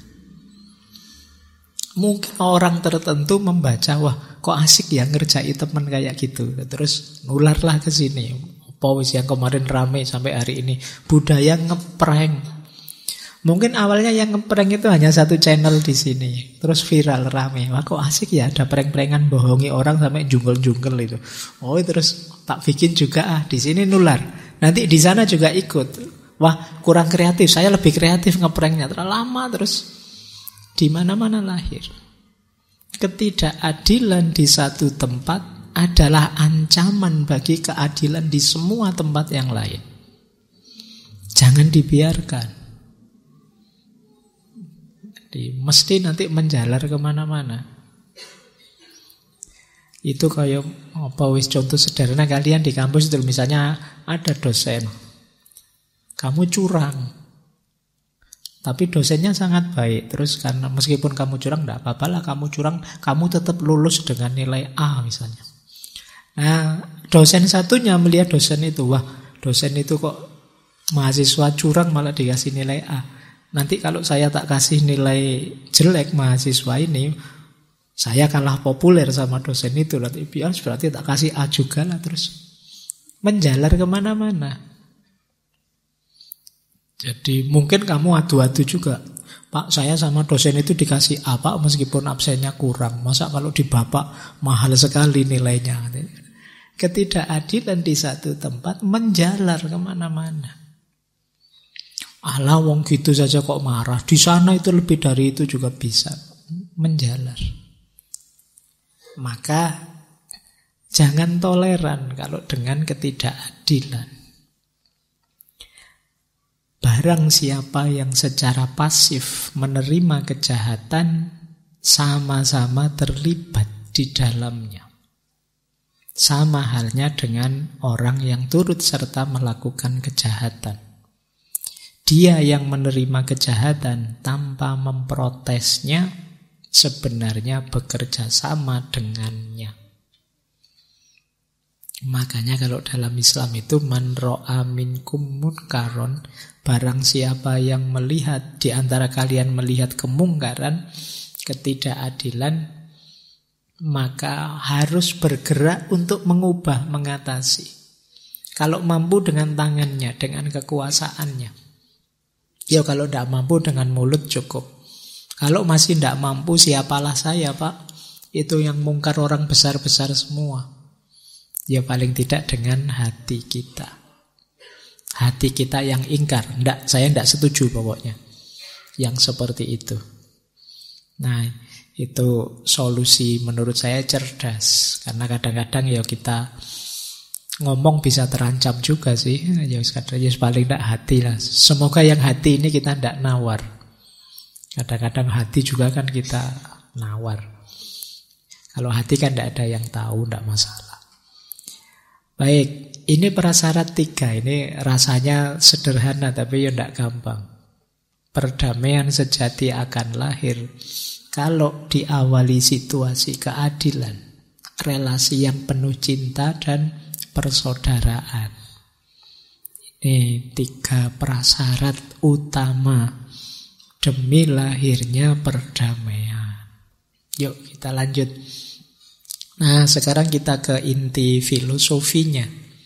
Mungkin orang tertentu membaca, wah kok asik ya ngerjai teman kayak gitu, terus nularlah ke sini. Yang kemarin rame sampai hari ini, budaya ngeprank. Mungkin awalnya yang ngeprank itu hanya satu channel di sini, terus viral rame. Wah kok asik ya ada prank-prankan bohongi orang sampai jungle-jungle itu. Terus tak bikin juga di sini nular. Nanti di sana juga ikut. Wah kurang kreatif, saya lebih kreatif ngepranknya. Terlalu lama terus di mana-mana lahir. Ketidakadilan di satu tempat adalah ancaman bagi keadilan di semua tempat yang lain. Jangan dibiarkan. Jadi, mesti nanti menjalar kemana-mana. Itu kayak contoh sederhana kalian di kampus itu, misalnya ada dosen, kamu curang, tapi dosennya sangat baik. Terus karena meskipun kamu curang, tidak apa-apa lah kamu curang, kamu tetap lulus dengan nilai A misalnya. Nah dosen satunya melihat dosen itu, wah dosen itu kok mahasiswa curang malah dikasih nilai A. Nanti kalau saya tak kasih nilai jelek mahasiswa ini, saya kalah populer sama dosen itu, berarti tak kasih A juga lah. Terus menjalar kemana-mana. Jadi mungkin kamu adu-adu juga, Pak saya sama dosen itu dikasih A Pak meskipun absennya kurang, masa kalau di Bapak mahal sekali nilainya. Ketidakadilan di satu tempat menjalar kemana-mana. Alah wong gitu saja kok marah, di sana itu lebih dari itu juga bisa. Menjalar. Maka jangan toleran kalau dengan ketidakadilan. Barang siapa yang secara pasif menerima kejahatan, sama-sama terlibat di dalamnya. Sama halnya dengan orang yang turut serta melakukan kejahatan. Dia yang menerima kejahatan tanpa memprotesnya sebenarnya bekerja sama dengannya. Makanya kalau dalam Islam itu man ra'a minkum munkaron, barang siapa yang melihat di antara kalian melihat kemungkaran, ketidakadilan, maka harus bergerak untuk mengubah, mengatasi. Kalau mampu dengan tangannya, dengan kekuasaannya. Ya kalau tidak mampu dengan mulut cukup. Kalau masih tidak mampu, siapalah saya, Pak. Itu yang mungkar orang besar-besar semua. Ya paling tidak dengan hati kita. Hati kita yang ingkar. Saya tidak setuju pokoknya. Yang seperti itu. Nah, itu solusi menurut saya cerdas. Karena kadang-kadang ya kita ngomong bisa terancam juga sih. Ya paling tidak hati lah. Semoga yang hati ini kita tidak nawar. Kadang-kadang hati juga kan kita nawar. Kalau hati kan tidak ada yang tahu, tidak masalah. Baik, ini prasyarat 3. Ini rasanya sederhana tapi ya tidak gampang. Perdamaian sejati akan lahir kalau diawali situasi keadilan, relasi yang penuh cinta dan persaudaraan. Ini 3 prasyarat utama demi lahirnya perdamaian. Yuk kita lanjut. Nah, sekarang kita ke inti filosofinya.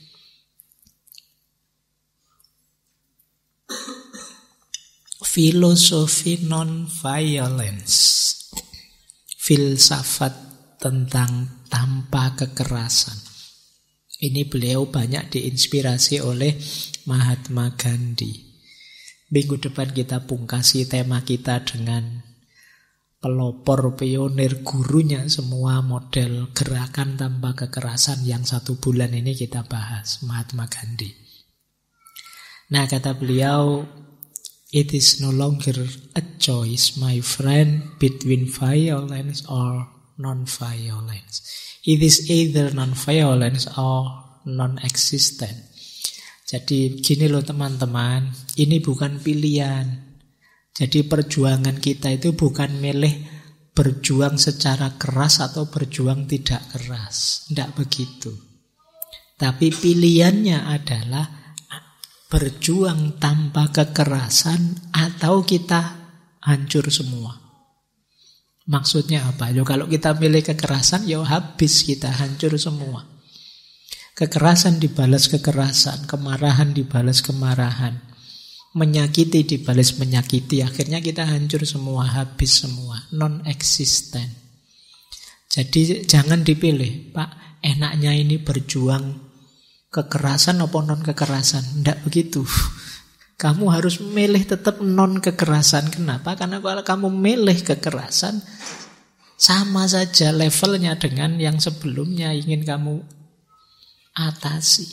Filosofi non-violence. Filsafat tentang tanpa kekerasan. Ini beliau banyak diinspirasi oleh Mahatma Gandhi. Minggu depan kita pungkasi tema kita dengan pelopor, pionir, gurunya semua model gerakan tanpa kekerasan yang 1 bulan ini kita bahas, Mahatma Gandhi. Nah, kata beliau, it is no longer a choice, my friend, between violence or non-violence. It is either non-violence or non-existent. Jadi gini loh teman-teman, ini bukan pilihan. Jadi perjuangan kita itu bukan milih berjuang secara keras atau berjuang tidak keras. Tidak begitu. Tapi pilihannya adalah berjuang tanpa kekerasan atau kita hancur semua. Maksudnya apa? Kalau kita milih kekerasan, habis kita, hancur semua. Kekerasan dibalas kekerasan, kemarahan dibalas kemarahan. Menyakiti dibalas menyakiti, akhirnya kita hancur semua, habis semua, non-existent. Jadi jangan dipilih, Pak, enaknya ini berjuang kekerasan atau non-kekerasan. Tidak begitu. Kamu harus milih tetap non-kekerasan. Kenapa? Karena kalau kamu milih kekerasan, sama saja levelnya dengan yang sebelumnya ingin kamu atasi.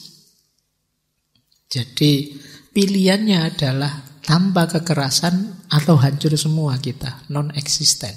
Jadi pilihannya adalah tanpa kekerasan atau hancur semua kita, non-existent.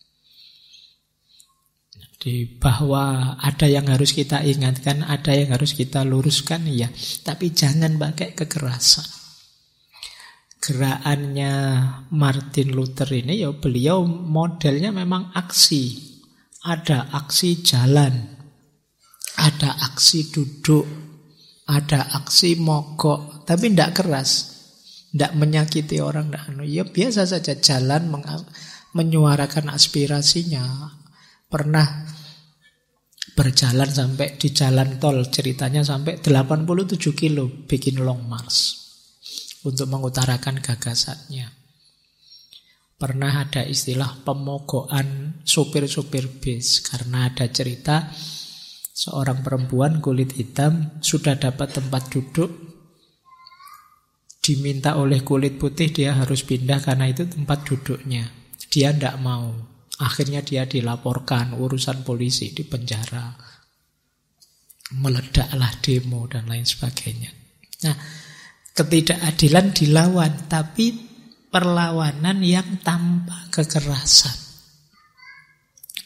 Jadi bahwa ada yang harus kita ingatkan, ada yang harus kita luruskan, ya. Tapi jangan pakai kekerasan. Gerakannya Martin Luther ini, beliau modelnya memang aksi. Ada aksi jalan, ada aksi duduk, ada aksi mogok. Tapi tidak keras, tidak menyakiti orang. Biasa saja jalan menyuarakan aspirasinya. Pernah berjalan sampai di jalan tol, ceritanya sampai 87 kilo bikin long march untuk mengutarakan gagasannya. Pernah ada istilah pemogokan supir-supir bis karena ada cerita seorang perempuan kulit hitam sudah dapat tempat duduk, diminta oleh kulit putih dia harus pindah karena itu tempat duduknya. Dia tidak mau. Akhirnya dia dilaporkan, urusan polisi, di penjara. Meledaklah demo dan lain sebagainya. Nah, ketidakadilan dilawan, tapi perlawanan yang tanpa kekerasan.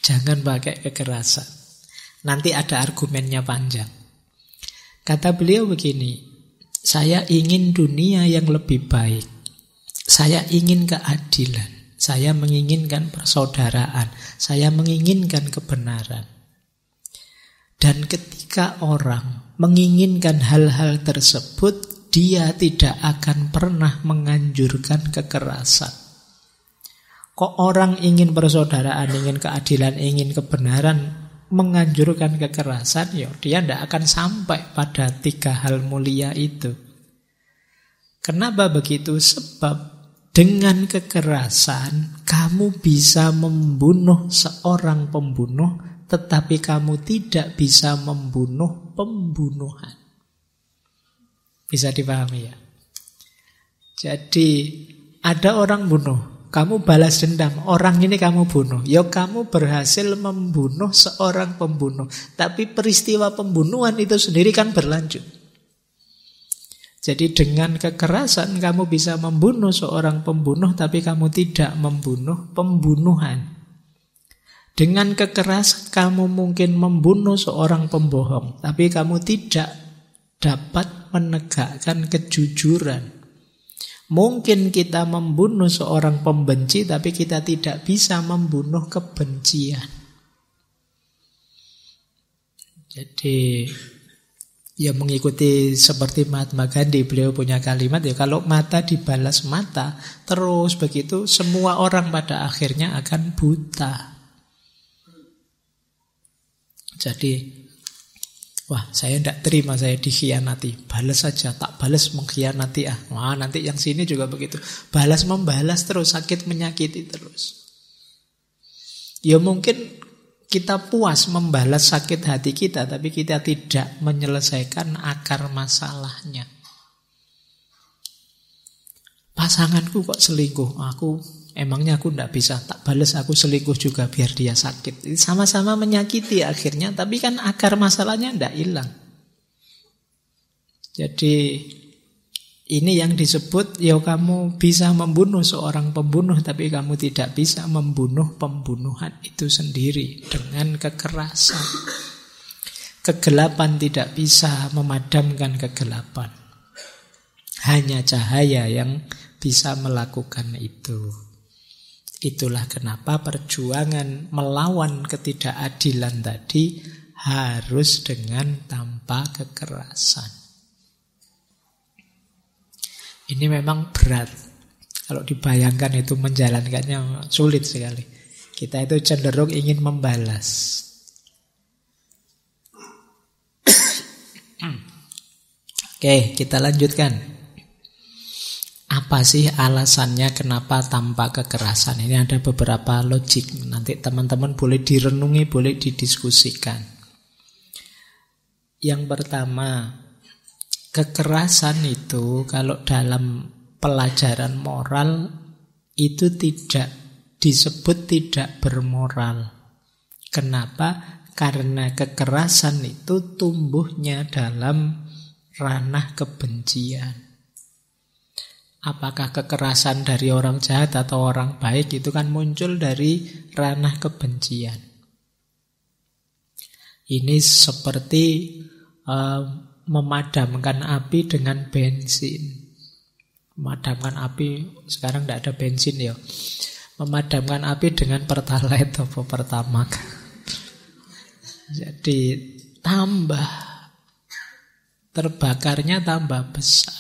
Jangan pakai kekerasan. Nanti ada argumennya panjang. Kata beliau begini, saya ingin dunia yang lebih baik. Saya ingin keadilan. Saya menginginkan persaudaraan. Saya menginginkan kebenaran. Dan ketika orang menginginkan hal-hal tersebut, dia tidak akan pernah menganjurkan kekerasan. Kok orang ingin persaudaraan, ingin keadilan, ingin kebenaran, menganjurkan kekerasan, ya dia tidak akan sampai pada 3 hal mulia itu. Kenapa begitu? Sebab dengan kekerasan kamu bisa membunuh seorang pembunuh, tetapi kamu tidak bisa membunuh pembunuhan. Bisa dipahami ya? Jadi ada orang bunuh, kamu balas dendam, orang ini kamu bunuh. Ya kamu berhasil membunuh seorang pembunuh. Tapi peristiwa pembunuhan itu sendiri kan berlanjut. Jadi dengan kekerasan kamu bisa membunuh seorang pembunuh, tapi kamu tidak membunuh pembunuhan. Dengan kekerasan kamu mungkin membunuh seorang pembohong, tapi kamu tidak dapat menegakkan kejujuran. Mungkin kita membunuh seorang pembenci, tapi kita tidak bisa membunuh kebencian. Jadi ya mengikuti seperti Mahatma Gandhi, beliau punya kalimat ya, kalau mata dibalas mata, terus begitu semua orang pada akhirnya akan buta. Jadi wah, saya tidak terima saya dikhianati. Balas saja, tak balas mengkhianati. Wah, nanti yang sini juga begitu. Balas membalas terus, sakit menyakiti terus. Ya mungkin kita puas membalas sakit hati kita, tapi kita tidak menyelesaikan akar masalahnya. Pasanganku kok selingkuh? Emangnya aku tidak bisa, tak balas aku selingkuh juga biar dia sakit. Sama-sama menyakiti akhirnya, tapi kan akar masalahnya tidak hilang. Jadi ini yang disebut, ya kamu bisa membunuh seorang pembunuh, tapi kamu tidak bisa membunuh pembunuhan itu sendiri dengan kekerasan. Kegelapan tidak bisa memadamkan kegelapan. Hanya cahaya yang bisa melakukan itu. Itulah kenapa perjuangan melawan ketidakadilan tadi harus dengan tanpa kekerasan. Ini memang berat. Kalau dibayangkan itu menjalankannya sulit sekali. Kita itu cenderung ingin membalas. Oke, kita lanjutkan. Apa sih alasannya kenapa tanpa kekerasan? Ini ada beberapa logik. Nanti teman-teman boleh direnungi, boleh didiskusikan. Yang pertama, kekerasan itu kalau dalam pelajaran moral itu tidak disebut tidak bermoral. Kenapa? Karena kekerasan itu tumbuhnya dalam ranah kebencian. Apakah kekerasan dari orang jahat atau orang baik itu kan muncul dari ranah kebencian. Ini seperti memadamkan api dengan bensin. Memadamkan api, sekarang tidak ada bensin ya. Memadamkan api dengan pertalite atau pertamax. Jadi terbakarnya tambah besar.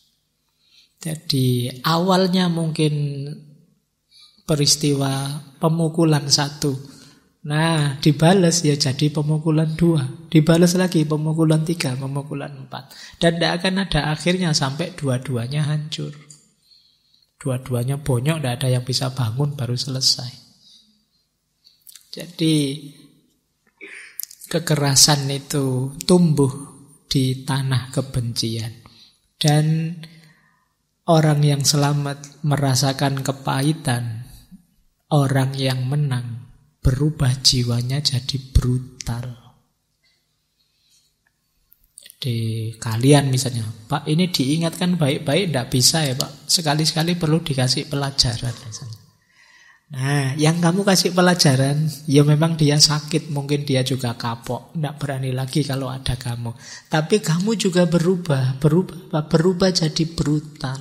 Jadi awalnya mungkin peristiwa pemukulan 1. Nah, dibalas ya jadi pemukulan 2. Dibalas lagi pemukulan 3, pemukulan 4. Dan tidak akan ada akhirnya sampai dua-duanya hancur. Dua-duanya bonyok, tidak ada yang bisa bangun, baru selesai. Jadi kekerasan itu tumbuh di tanah kebencian. Dan orang yang selamat merasakan kepahitan, orang yang menang berubah jiwanya jadi brutal. Jadi kalian misalnya, Pak ini diingatkan baik-baik, tidak bisa ya Pak. Sekali-sekali perlu dikasih pelajaran misalnya. Nah, yang kamu kasih pelajaran, ya memang dia sakit, mungkin dia juga kapok, tidak berani lagi kalau ada kamu. Tapi kamu juga berubah jadi brutal.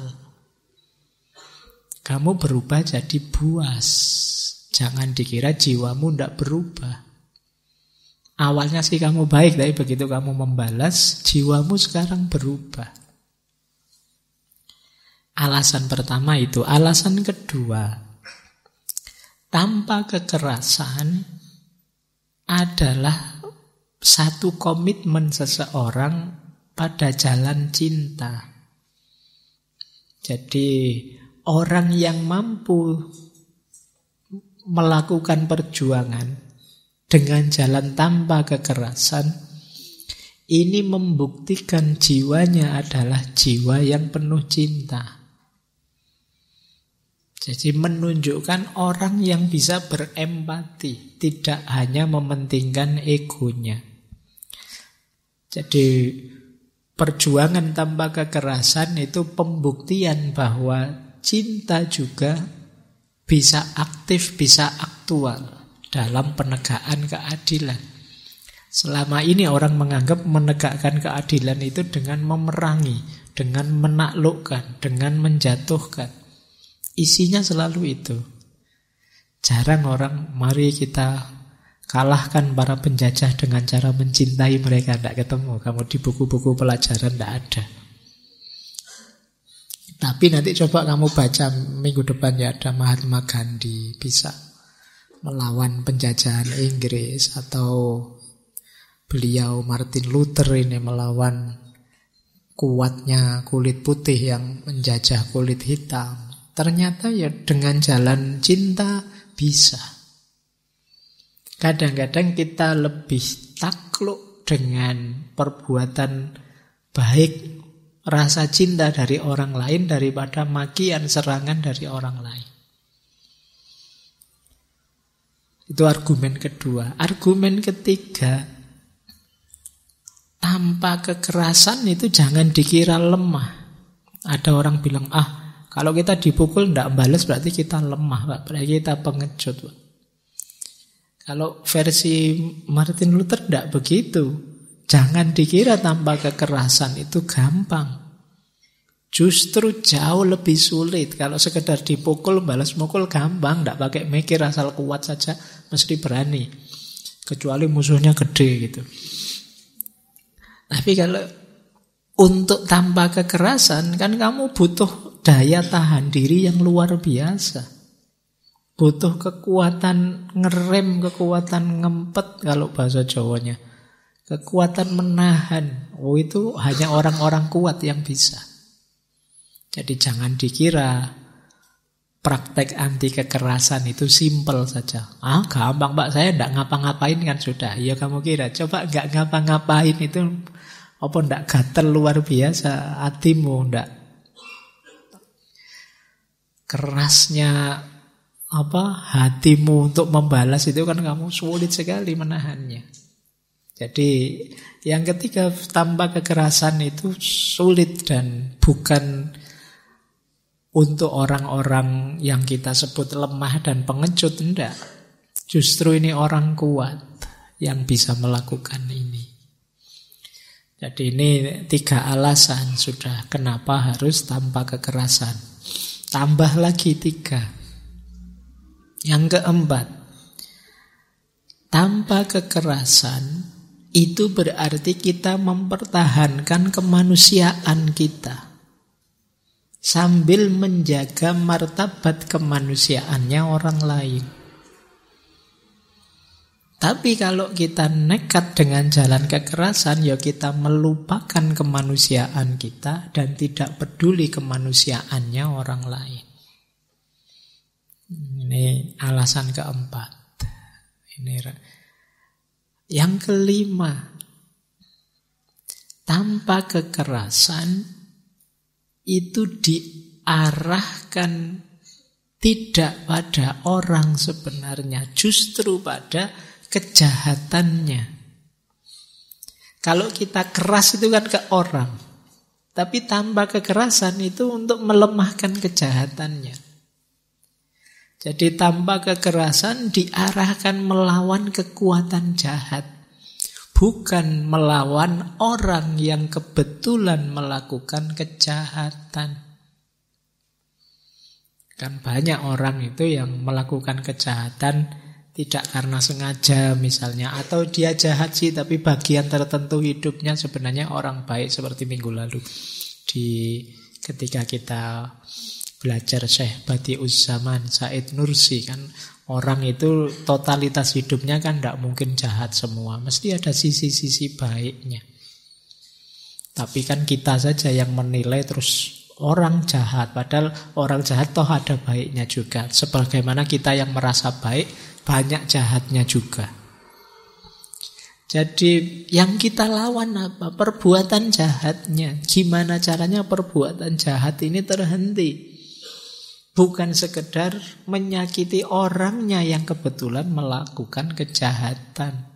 Kamu berubah jadi buas. Jangan dikira jiwamu tidak berubah. Awalnya sih kamu baik, tapi begitu kamu membalas, jiwamu sekarang berubah. Alasan pertama itu. Alasan kedua, tanpa kekerasan adalah satu komitmen seseorang pada jalan cinta. Jadi orang yang mampu melakukan perjuangan dengan jalan tanpa kekerasan, ini membuktikan jiwanya adalah jiwa yang penuh cinta. Jadi menunjukkan orang yang bisa berempati, tidak hanya mementingkan egonya. Jadi perjuangan tanpa kekerasan itu pembuktian bahwa cinta juga bisa aktif, bisa aktual dalam penegakan keadilan. Selama ini orang menganggap menegakkan keadilan itu dengan memerangi, dengan menaklukkan, dengan menjatuhkan. Isinya selalu itu. Jarang orang, mari kita kalahkan para penjajah dengan cara mencintai mereka. Tidak ketemu. Kamu di buku-buku pelajaran tidak ada. Tapi nanti coba kamu baca minggu depan, ya ada Mahatma Gandhi bisa melawan penjajahan Inggris, atau beliau Martin Luther ini melawan kuatnya kulit putih yang menjajah kulit hitam. Ternyata ya dengan jalan cinta bisa. Kadang-kadang kita lebih takluk dengan perbuatan baik, rasa cinta dari orang lain daripada makian, serangan dari orang lain. Itu argumen kedua. Argumen ketiga, tanpa kekerasan itu jangan dikira lemah. Ada orang bilang, kalau kita dipukul tidak balas berarti kita lemah, Pak. Berarti kita pengecut, Pak. Kalau versi Martin Luther tidak begitu. Jangan dikira tanpa kekerasan itu gampang. Justru jauh lebih sulit. Kalau sekedar dipukul, balas mukul gampang, tidak pakai mikir, asal kuat saja mesti berani. Kecuali musuhnya gede gitu. Tapi kalau untuk tanpa kekerasan, kan kamu butuh daya tahan diri yang luar biasa. Butuh kekuatan ngerem, kekuatan ngempet kalau bahasa Jawanya. Kekuatan menahan. Itu hanya orang-orang kuat yang bisa. Jadi jangan dikira praktek anti kekerasan itu simpel saja. Gampang Pak, saya tidak ngapa-ngapain kan sudah. Ya kamu kira, coba nggak ngapa-ngapain itu apa ndak gatel luar biasa hatimu, ndak kerasnya hatimu untuk membalas itu kan kamu sulit sekali menahannya. Jadi yang ketiga, tanpa kekerasan itu sulit dan bukan untuk orang-orang yang kita sebut lemah dan pengecut, enggak. Justru ini orang kuat yang bisa melakukan ini. Jadi ini 3 alasan sudah kenapa harus tanpa kekerasan. Tambah lagi 3. Yang keempat, tanpa kekerasan itu berarti kita mempertahankan kemanusiaan kita sambil menjaga martabat kemanusiaannya orang lain. Tapi kalau kita nekat dengan jalan kekerasan, ya kita melupakan kemanusiaan kita dan tidak peduli kemanusiaannya orang lain. Ini alasan keempat. Yang kelima, tanpa kekerasan itu diarahkan tidak pada orang sebenarnya, justru pada kejahatannya. Kalau kita keras itu kan ke orang, tapi tanpa kekerasan itu untuk melemahkan kejahatannya. Jadi tanpa kekerasan diarahkan melawan kekuatan jahat, bukan melawan orang yang kebetulan melakukan kejahatan. Kan banyak orang itu yang melakukan kejahatan tidak karena sengaja misalnya, atau dia jahat sih tapi bagian tertentu hidupnya sebenarnya orang baik, seperti minggu lalu ketika kita belajar Syekh Badi'uz Zaman Said Nursi, kan orang itu totalitas hidupnya kan tidak mungkin jahat semua, mesti ada sisi-sisi baiknya. Tapi kan kita saja yang menilai terus orang jahat, padahal orang jahat toh ada baiknya juga. Sebagaimana kita yang merasa baik, banyak jahatnya juga. Jadi yang kita lawan apa? Perbuatan jahatnya. Gimana caranya perbuatan jahat ini terhenti? Bukan sekedar menyakiti orangnya yang kebetulan melakukan kejahatan.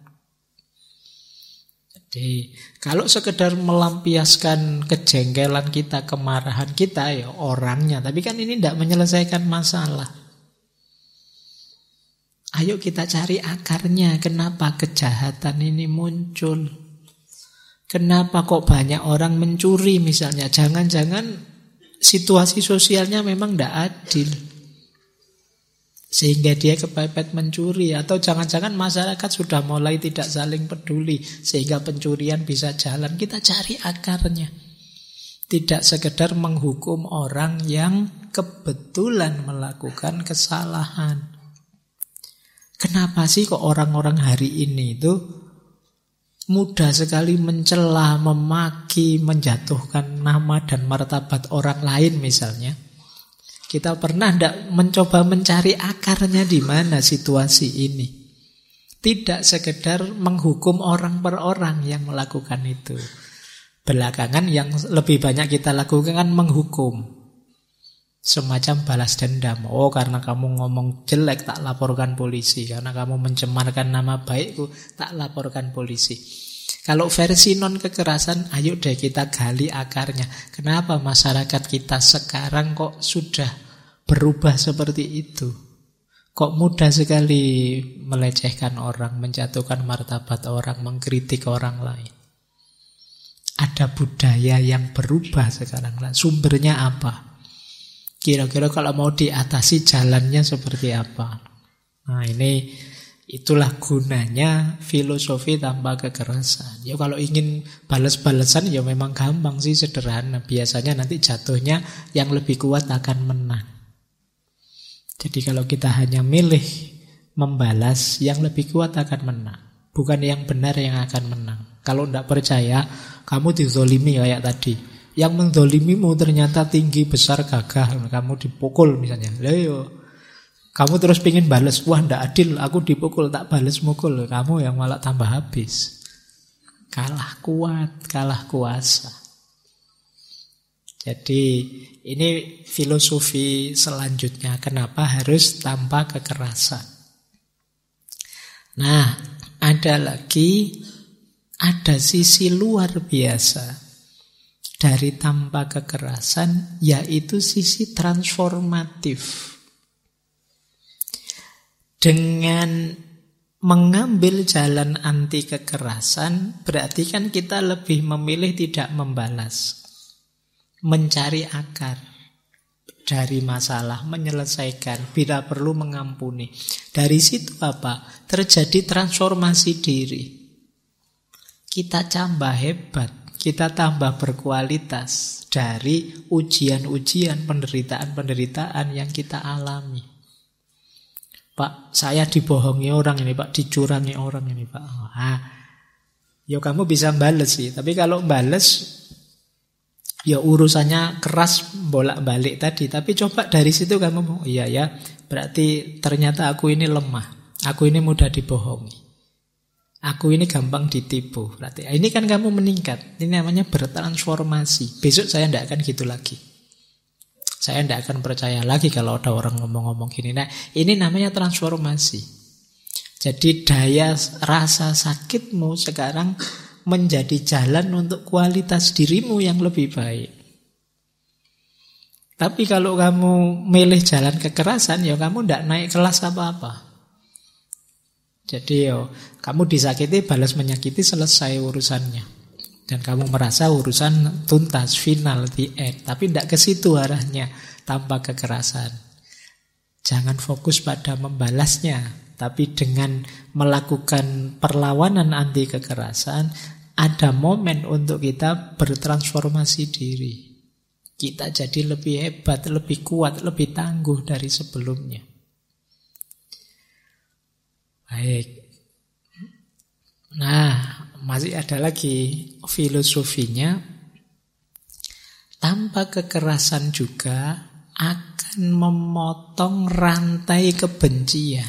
Jadi kalau sekedar melampiaskan kejengkelan kita, kemarahan kita, ya orangnya. Tapi kan ini tidak menyelesaikan masalah. Ayo kita cari akarnya. Kenapa kejahatan ini muncul? Kenapa kok banyak orang mencuri misalnya? Jangan-jangan situasi sosialnya memang tidak adil, sehingga dia kepepet mencuri. Atau jangan-jangan masyarakat sudah mulai tidak saling peduli, sehingga pencurian bisa jalan. Kita cari akarnya. Tidak sekedar menghukum orang yang kebetulan melakukan kesalahan. Kenapa sih kok orang-orang hari ini itu mudah sekali mencela, memaki, menjatuhkan nama dan martabat orang lain misalnya? Kita pernah tidak mencoba mencari akarnya di mana situasi ini? Tidak sekedar menghukum orang per orang yang melakukan itu. Belakangan yang lebih banyak kita lakukan kan menghukum. Semacam balas dendam. Oh, karena kamu ngomong jelek tak laporkan polisi. Karena kamu mencemarkan nama baikku tak laporkan polisi. Kalau versi non kekerasan, ayo deh kita gali akarnya. Kenapa masyarakat kita sekarang kok sudah berubah seperti itu? Kok mudah sekali melecehkan orang, menjatuhkan martabat orang, mengkritik orang lain? Ada budaya yang berubah sekarang. Sumbernya apa? Kira-kira kalau mau diatasi jalannya seperti apa? Nah, itulah gunanya filosofi tanpa kekerasan. Ya kalau ingin balas-balasan ya memang gampang sih, sederhana. Biasanya nanti jatuhnya yang lebih kuat akan menang. Jadi kalau kita hanya milih membalas, yang lebih kuat akan menang. Bukan yang benar yang akan menang. Kalau tidak percaya, kamu dizolimi kayak tadi. Yang menzolimimu ternyata tinggi, besar, gagah. Kamu dipukul misalnya. Ayo. Kamu terus pengen balas, wah ndak adil, aku dipukul, tak balas mukul. Kamu yang malah tambah habis. Kalah kuat, kalah kuasa. Jadi ini filosofi selanjutnya. Kenapa harus tanpa kekerasan? Nah, ada sisi luar biasa dari tanpa kekerasan, yaitu sisi transformatif. Dengan mengambil jalan anti kekerasan, berarti kan kita lebih memilih tidak membalas, mencari akar dari masalah, menyelesaikan, bila perlu mengampuni. Dari situ apa? Terjadi transformasi diri. Kita tambah hebat, kita tambah berkualitas dari ujian-ujian, penderitaan-penderitaan yang kita alami. Pak, saya dibohongi orang ini, Pak, dicurangi orang ini, Pak. Ya kamu bisa bales sih, tapi kalau bales ya urusannya keras bolak-balik tadi. Tapi coba dari situ kamu, iya ya, berarti ternyata aku ini lemah, aku ini mudah dibohongi, aku ini gampang ditipu. Berarti ini kan kamu meningkat. Ini namanya bertransformasi. Besok saya tidak akan gitu lagi. Saya tidak akan percaya lagi kalau ada orang ngomong-ngomong gini. Nah, ini namanya transformasi. Jadi daya rasa sakitmu sekarang menjadi jalan untuk kualitas dirimu yang lebih baik. Tapi kalau kamu milih jalan kekerasan, ya kamu tidak naik kelas apa-apa. Jadi kamu disakiti, balas menyakiti, selesai urusannya. Dan kamu merasa urusan tuntas, final, the end. Tapi tidak ke situ arahnya, tanpa kekerasan. Jangan fokus pada membalasnya, tapi dengan melakukan perlawanan anti kekerasan, ada momen untuk kita bertransformasi diri. Kita jadi lebih hebat, lebih kuat, lebih tangguh dari sebelumnya. Baik. Nah, masih ada lagi filosofinya. Tanpa kekerasan juga akan memotong rantai kebencian.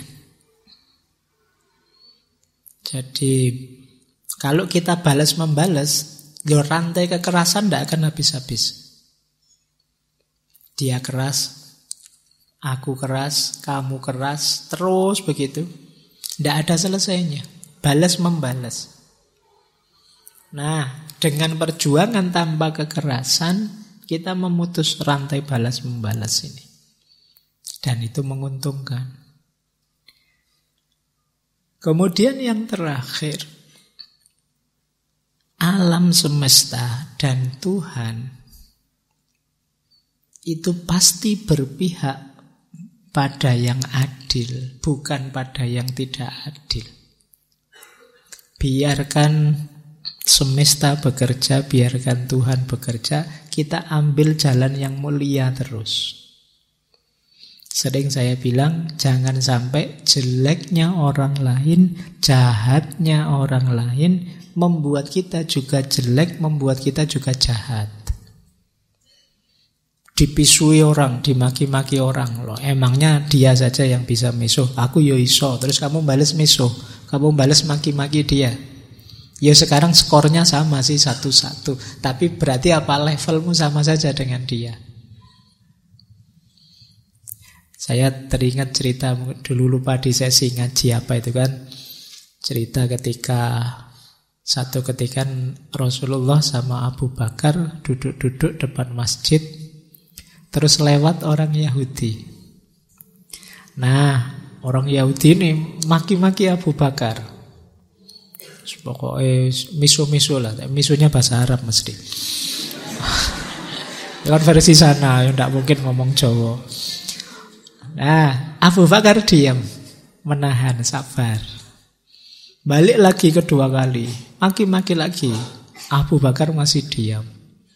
Jadi, kalau kita balas-membalas, rantai kekerasan tidak akan habis-habis. Dia keras, aku keras, kamu keras, terus begitu. Tidak ada selesainya. Balas-membalas. Nah, dengan perjuangan tanpa kekerasan, kita memutus rantai balas-membalas ini. Dan itu menguntungkan. Kemudian yang terakhir, alam semesta dan Tuhan itu pasti berpihak pada yang adil, bukan pada yang tidak adil. Biarkan semesta bekerja, biarkan Tuhan bekerja, kita ambil jalan yang mulia terus. Sering saya bilang, jangan sampai jeleknya orang lain, jahatnya orang lain membuat kita juga jelek, membuat kita juga jahat. Dipisui orang, dimaki-maki orang loh. Emangnya dia saja yang bisa misuh, aku yo iso. Terus kamu balas misuh, kamu balas maki-maki dia. Ya sekarang skornya sama sih 1-1. Tapi berarti apa, levelmu sama saja dengan dia. Saya teringat cerita dulu, lupa di sesi ngaji apa itu kan. Cerita satu ketika Rasulullah sama Abu Bakar duduk-duduk depan masjid. Terus lewat orang Yahudi. Nah, orang Yahudi ini maki-maki Abu Bakar. Pokoknya misu-misu lah. Misunya bahasa Arab mesti. Kan versi sana, yang tidak mungkin ngomong Jawa. Nah, Abu Bakar diam, menahan, sabar. Balik lagi kedua kali, maki-maki lagi. Abu Bakar masih diam.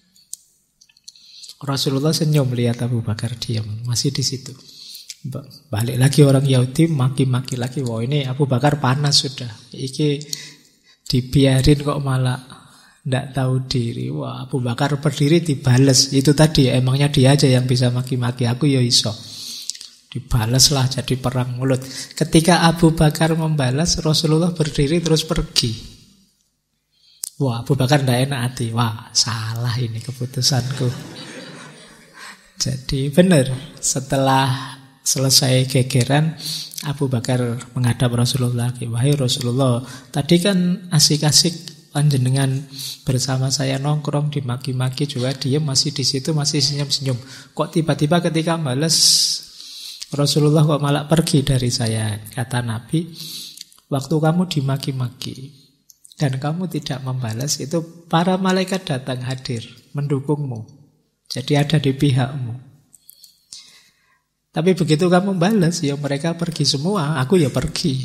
Rasulullah senyum lihat Abu Bakar diam, masih di situ. Balik lagi orang Yahudi, maki-maki lagi. Wah, ini Abu Bakar panas sudah. Iki dibiarin kok malah tidak tahu diri. Wah, Abu Bakar berdiri dibales. Itu tadi, emangnya dia aja yang bisa maki-maki, aku ya iso. Dibalaslah, jadi perang mulut. Ketika Abu Bakar membalas, Rasulullah berdiri terus pergi. Wah, Abu Bakar tidak enak hati. Wah, salah ini keputusanku. Jadi benar, setelah selesai gegeran, Abu Bakar menghadap Rasulullah lagi. Wahai Rasulullah, tadi kan asik-asik panjenengan bersama saya nongkrong, dimaki-maki juga, dia masih di situ, masih senyum-senyum. Kok tiba-tiba ketika balas Rasulullah kok malah pergi dari saya? Kata Nabi, waktu kamu dimaki-maki dan kamu tidak membalas, itu para malaikat datang hadir mendukungmu. Jadi ada di pihakmu. Tapi begitu kamu balas, ya mereka pergi semua, aku ya pergi.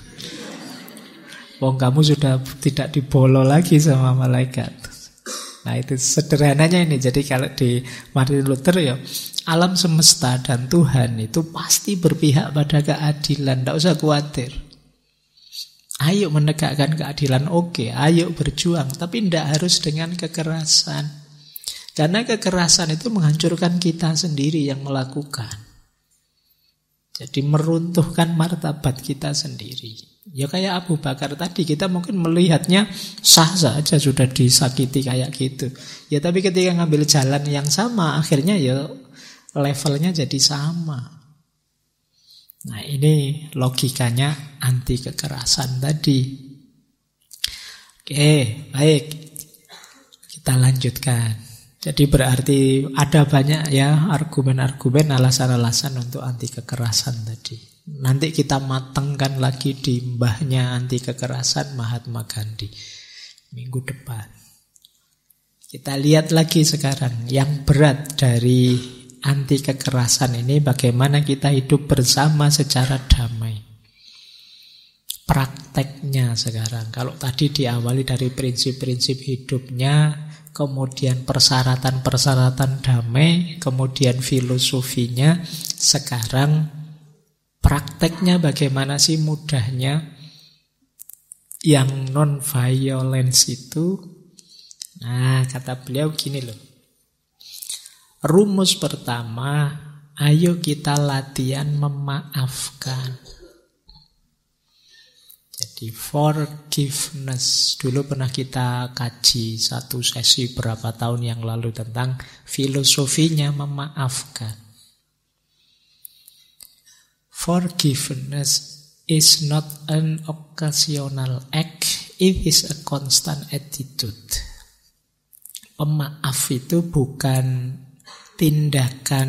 Wong kamu sudah tidak dibolo lagi sama malaikat. Nah itu sederhananya ini. Jadi kalau di Martin Luther ya, alam semesta dan Tuhan itu pasti berpihak pada keadilan. Tidak usah khawatir. Ayo menegakkan keadilan, oke. Ayo berjuang, tapi tidak harus dengan kekerasan. Karena kekerasan itu menghancurkan kita sendiri yang melakukan. Jadi meruntuhkan martabat kita sendiri. Ya kayak Abu Bakar tadi, kita mungkin melihatnya sah saja sudah disakiti kayak gitu. Ya tapi ketika ngambil jalan yang sama, akhirnya ya levelnya jadi sama. Nah ini logikanya anti kekerasan tadi. Oke, baik. Kita lanjutkan. Jadi berarti ada banyak ya argumen-argumen, alasan-alasan untuk anti kekerasan tadi. Nanti kita matangkan lagi di mbahnya anti kekerasan, Mahatma Gandhi, minggu depan. Kita lihat lagi sekarang yang berat dari anti kekerasan ini, bagaimana kita hidup bersama secara damai. Prakteknya sekarang. Kalau tadi diawali dari prinsip-prinsip hidupnya, kemudian persyaratan-persyaratan damai, kemudian filosofinya, sekarang prakteknya bagaimana sih mudahnya yang non-violence itu. Nah, kata beliau gini loh. Rumus pertama, ayo kita latihan memaafkan. Jadi forgiveness. Dulu pernah kita kaji satu sesi berapa tahun yang lalu tentang filosofinya memaafkan. Forgiveness is not an occasional act, it is a constant attitude. Pemaaf itu bukan tindakan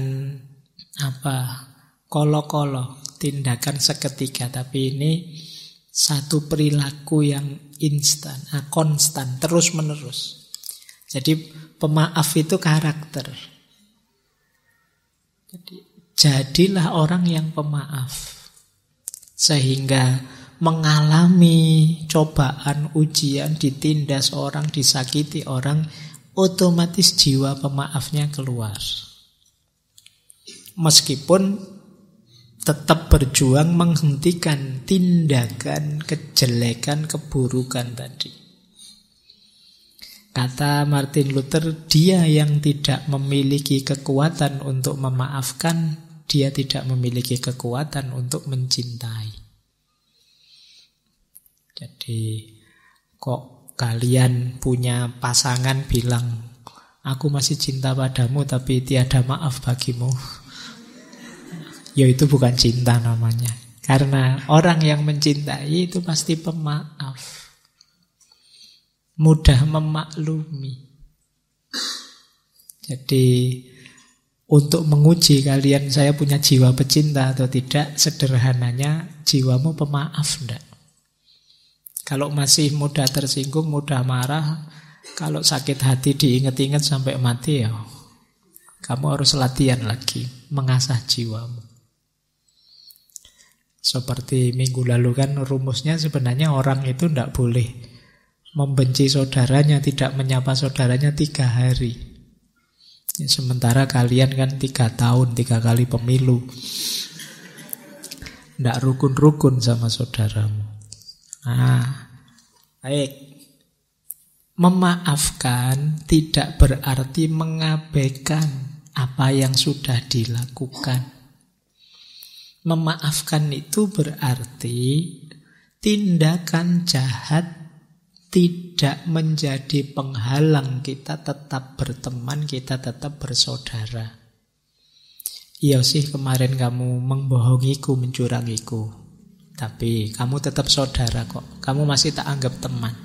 kolo-kolo, tindakan seketika, tapi ini satu perilaku yang instan, konstan, terus-menerus. Jadi pemaaf itu karakter. Jadi jadilah orang yang pemaaf, sehingga mengalami cobaan, ujian, ditindas orang, disakiti orang, otomatis jiwa pemaafnya keluar. Meskipun tetap berjuang menghentikan tindakan kejelekan, keburukan tadi. Kata Martin Luther, dia yang tidak memiliki kekuatan untuk memaafkan, dia tidak memiliki kekuatan untuk mencintai. Jadi, kok kalian punya pasangan bilang, aku masih cinta padamu tapi tiada maaf bagimu. Ya itu bukan cinta namanya. Karena orang yang mencintai itu pasti pemaaf, mudah memaklumi. Jadi untuk menguji kalian saya punya jiwa pecinta atau tidak, sederhananya jiwamu pemaaf enggak? Kalau masih mudah tersinggung, mudah marah, kalau sakit hati diingat-ingat sampai mati, ya kamu harus latihan lagi, mengasah jiwamu. Seperti minggu lalu kan rumusnya sebenarnya orang itu tidak boleh membenci saudaranya, tidak menyapa saudaranya 3 hari. Sementara kalian kan 3 tahun, 3 kali pemilu. Tidak rukun-rukun sama saudaramu. Nah, baik. Memaafkan tidak berarti mengabaikan apa yang sudah dilakukan. Memaafkan itu berarti tindakan jahat tidak menjadi penghalang kita tetap berteman, kita tetap bersaudara. Iya sih kemarin kamu membohongiku, mencurangiku, tapi kamu tetap saudara kok. Kamu masih tak anggap teman.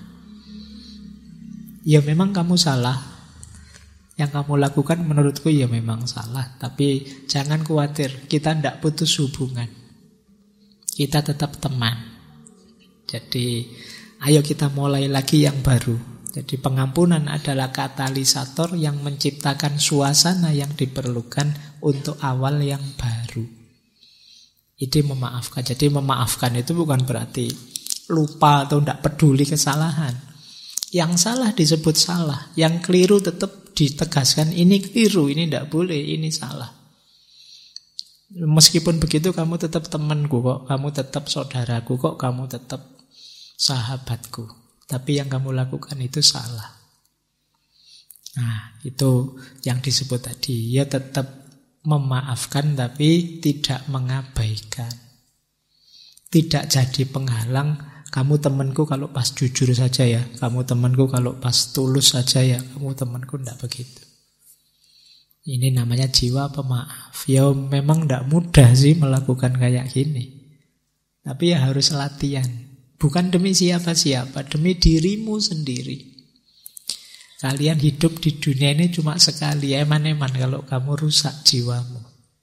Ya memang kamu salah. Yang kamu lakukan menurutku ya memang salah. Tapi jangan khawatir, kita tidak putus hubungan. Kita tetap teman. Jadi ayo kita mulai lagi yang baru. Jadi pengampunan adalah katalisator yang menciptakan suasana yang diperlukan untuk awal yang baru. Itu memaafkan. Jadi memaafkan itu bukan berarti lupa atau tidak peduli kesalahan. Yang salah disebut salah, yang keliru tetap ditegaskan ini keliru, ini tidak boleh, ini salah. Meskipun begitu kamu tetap temanku kok, kamu tetap saudaraku kok, kamu tetap sahabatku. Tapi yang kamu lakukan itu salah. Nah, itu yang disebut tadi. Ya tetap memaafkan tapi tidak mengabaikan. Tidak jadi penghalang. Kamu temanku kalau pas jujur saja ya, kamu temanku kalau pas tulus saja ya, kamu temanku, tidak begitu. Ini namanya jiwa pemaaf. Ya memang tidak mudah sih melakukan kayak gini, tapi ya harus latihan. Bukan demi siapa-siapa, demi dirimu sendiri. Kalian hidup di dunia ini cuma sekali. Eman-eman kalau kamu rusak jiwamu.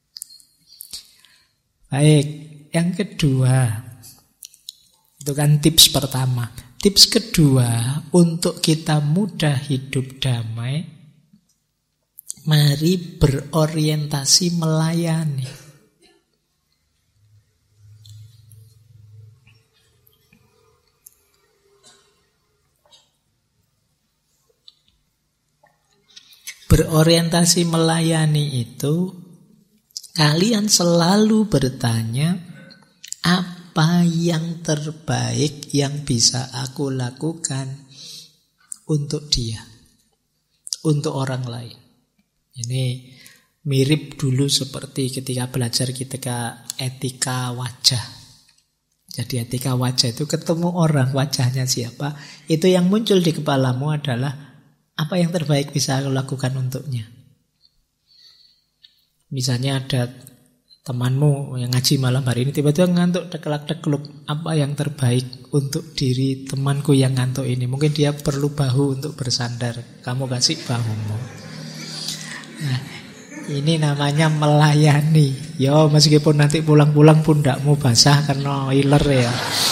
Baik, yang kedua. Itu kan tips pertama. Tips kedua, untuk kita mudah hidup damai, mari berorientasi melayani. Berorientasi melayani itu, kalian selalu bertanya, apa yang terbaik yang bisa aku lakukan untuk dia, untuk orang lain. Ini mirip dulu seperti ketika belajar ketika etika wajah. Jadi etika wajah itu ketemu orang, wajahnya siapa, itu yang muncul di kepalamu adalah apa yang terbaik bisa aku lakukan untuknya. Misalnya ada temanmu yang ngaji malam hari ini tiba-tiba ngantuk tekelak-tekeluk, apa yang terbaik untuk diri temanku yang ngantuk ini? Mungkin dia perlu bahu untuk bersandar, kamu kasih bahumu. Nah, ini namanya melayani. Yo, meskipun nanti pulang-pulang pundakmu basah karena iler ya.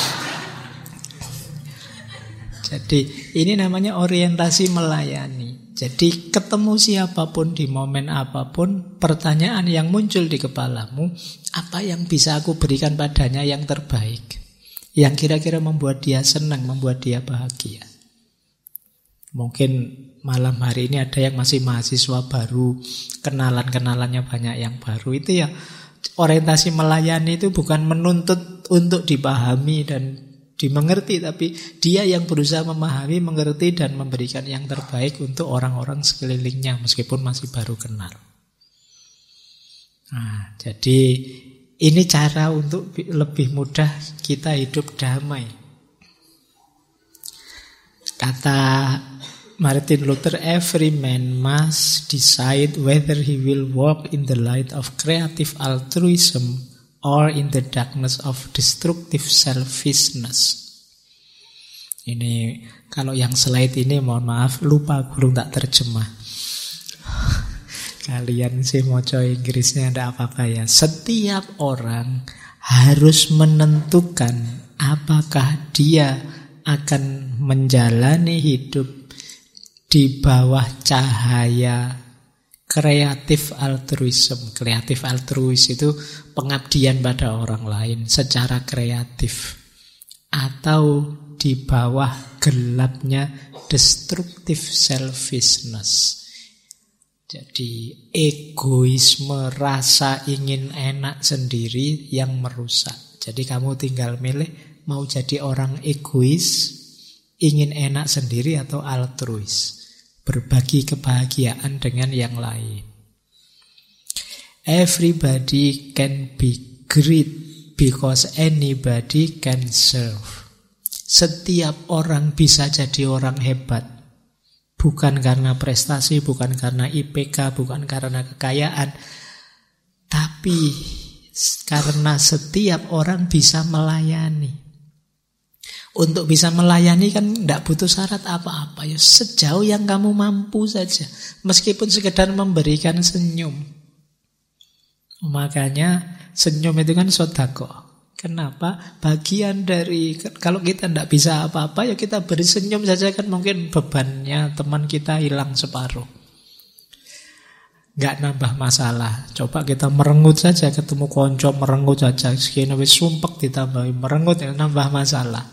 Jadi ini namanya orientasi melayani. Jadi ketemu siapapun di momen apapun, pertanyaan yang muncul di kepalamu, apa yang bisa aku berikan padanya yang terbaik, yang kira-kira membuat dia senang, membuat dia bahagia. Mungkin malam hari ini ada yang masih mahasiswa baru, kenalan-kenalannya banyak yang baru. Itu ya, orientasi melayani itu bukan menuntut untuk dipahami dan dimengerti, tapi dia yang berusaha memahami, mengerti, dan memberikan yang terbaik untuk orang-orang sekelilingnya meskipun masih baru kenal. Nah, jadi ini cara untuk lebih mudah kita hidup damai. Kata Martin Luther, every man must decide whether he will walk in the light of creative altruism or in the darkness of destructive selfishness. Ini kalau yang slide ini mohon maaf lupa guru tak terjemah. Kalian sih moco Inggrisnya ndak apa-apa ya. Setiap orang harus menentukan apakah dia akan menjalani hidup di bawah cahaya kreatif altruism. Kreatif altruis itu pengabdian pada orang lain secara kreatif, atau di bawah gelapnya destructive selfishness. Jadi egoisme, rasa ingin enak sendiri yang merusak. Jadi kamu tinggal milih mau jadi orang egois, ingin enak sendiri, atau altruis, berbagi kebahagiaan dengan yang lain. Everybody can be great because anybody can serve. Setiap orang bisa jadi orang hebat, bukan karena prestasi, bukan karena IPK, bukan karena kekayaan, tapi karena setiap orang bisa melayani. Untuk bisa melayani kan tidak butuh syarat apa-apa ya, sejauh yang kamu mampu saja, meskipun sekedar memberikan senyum. Makanya senyum itu kan sedekah. Kenapa? Bagian dari, kalau kita tidak bisa apa-apa ya kita beri senyum saja, kan mungkin bebannya teman kita hilang separuh. Nggak nambah masalah. Coba kita merengut saja, ketemu konco merengut saja, sekene wis sumpek ditambahi merengut ya nambah masalah.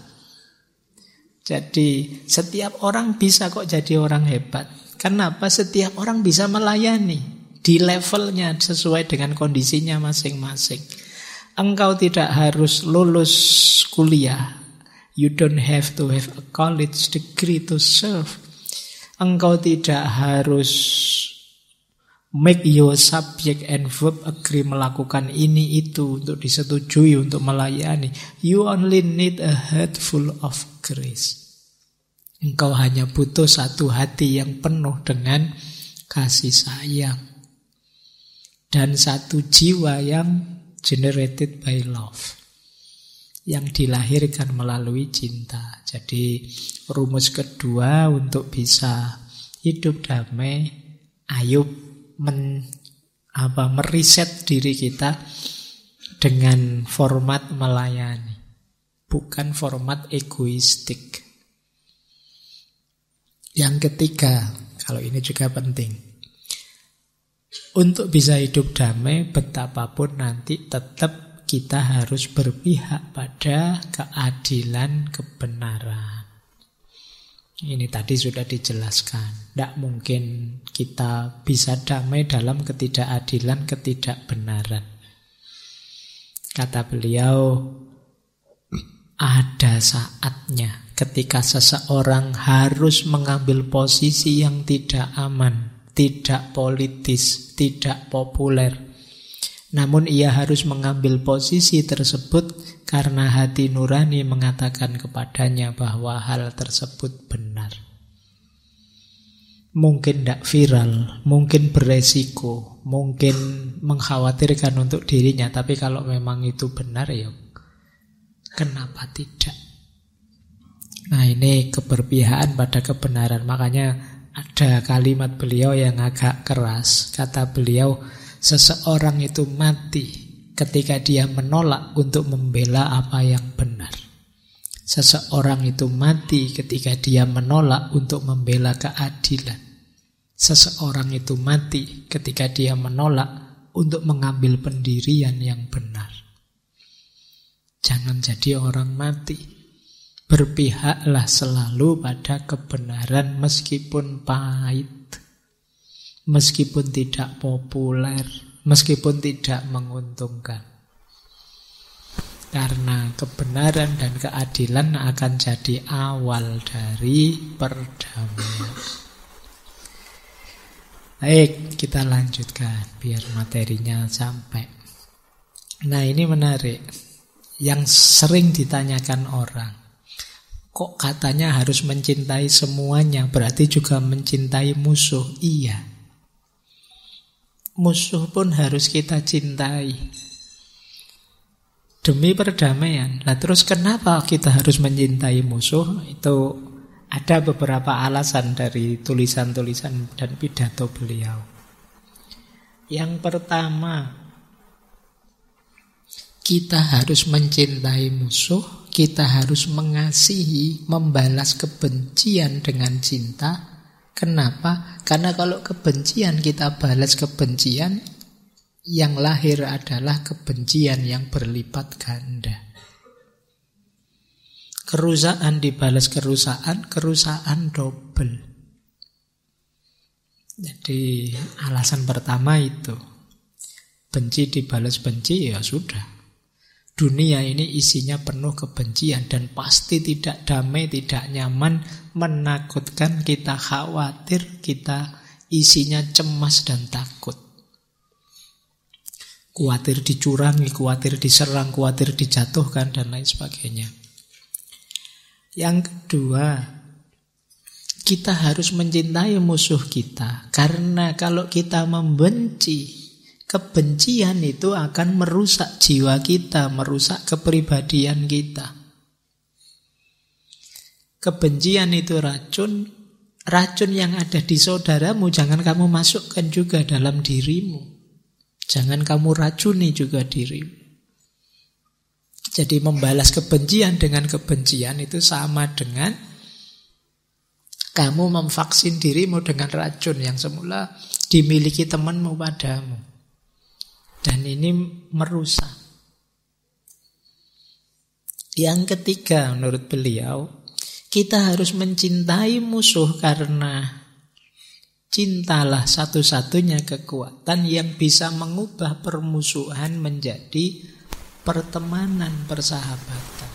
Jadi setiap orang bisa kok jadi orang hebat. Kenapa? Setiap orang bisa melayani di levelnya sesuai dengan kondisinya masing-masing. Engkau tidak harus lulus kuliah. You don't have to have a college degree to serve. Engkau tidak harus make your subject and verb agree, melakukan ini itu untuk disetujui, untuk melayani. You only need a heart full of grace. Engkau hanya butuh satu hati yang penuh dengan kasih sayang, dan satu jiwa yang generated by love, yang dilahirkan melalui cinta. Jadi rumus kedua untuk bisa Hidup damai, ayo meriset diri kita dengan format melayani, bukan format egoistik. Yang ketiga, kalau ini juga penting, untuk bisa hidup damai, betapapun nanti tetap kita harus berpihak pada keadilan, kebenaran. Ini tadi sudah dijelaskan. Tidak mungkin kita bisa damai dalam ketidakadilan, ketidakbenaran. Kata beliau, ada saatnya ketika seseorang harus mengambil posisi yang tidak aman, tidak politis, tidak populer. Namun ia harus mengambil posisi tersebut karena hati nurani mengatakan kepadanya bahwa hal tersebut benar. Mungkin tidak viral, mungkin beresiko, mungkin mengkhawatirkan untuk dirinya, tapi kalau memang itu benar, ya kenapa tidak? Nah, ini keberpihakan pada kebenaran. Makanya ada kalimat beliau yang agak keras. Kata beliau, seseorang itu mati ketika dia menolak untuk membela apa yang benar. Seseorang itu mati ketika dia menolak untuk membela keadilan. Seseorang itu mati ketika dia menolak untuk mengambil pendirian yang benar. Jangan jadi orang mati. Berpihaklah selalu pada kebenaran meskipun pahit, meskipun tidak populer, meskipun tidak menguntungkan. Karena kebenaran dan keadilan akan jadi awal dari perdamaian. Baik, kita lanjutkan biar materinya sampai. Nah, ini menarik. Yang sering ditanyakan orang, kok katanya harus mencintai semuanya, berarti juga mencintai musuh? Iya. Musuh pun harus kita cintai demi perdamaian. Nah, terus kenapa kita harus mencintai musuh? Itu ada beberapa alasan dari tulisan-tulisan dan pidato beliau. Yang pertama, kita harus mencintai musuh. Kita harus mengasihi, membalas kebencian dengan cinta. Kenapa? Karena kalau kebencian kita balas kebencian, yang lahir adalah kebencian yang berlipat ganda. Kerusakan dibalas kerusakan, kerusakan double. Jadi alasan pertama itu. Benci dibalas benci, ya sudah. Dunia ini isinya penuh kebencian dan pasti tidak damai, tidak nyaman, menakutkan, kita khawatir, kita isinya cemas dan takut. Khawatir dicurangi, khawatir diserang, khawatir dijatuhkan, dan lain sebagainya. Yang kedua, kita harus mencintai musuh kita, karena kalau kita membenci, kebencian itu akan merusak jiwa kita, merusak kepribadian kita. Kebencian itu racun. Racun yang ada di saudaramu jangan kamu masukkan juga dalam dirimu. Jangan kamu racuni juga dirimu. Jadi membalas kebencian dengan kebencian itu sama dengan kamu memvaksin dirimu dengan racun yang semula dimiliki temanmu padamu. Dan ini merusak. Yang ketiga, menurut beliau, kita harus mencintai musuh karena cintalah satu-satunya kekuatan yang bisa mengubah permusuhan menjadi pertemanan, persahabatan.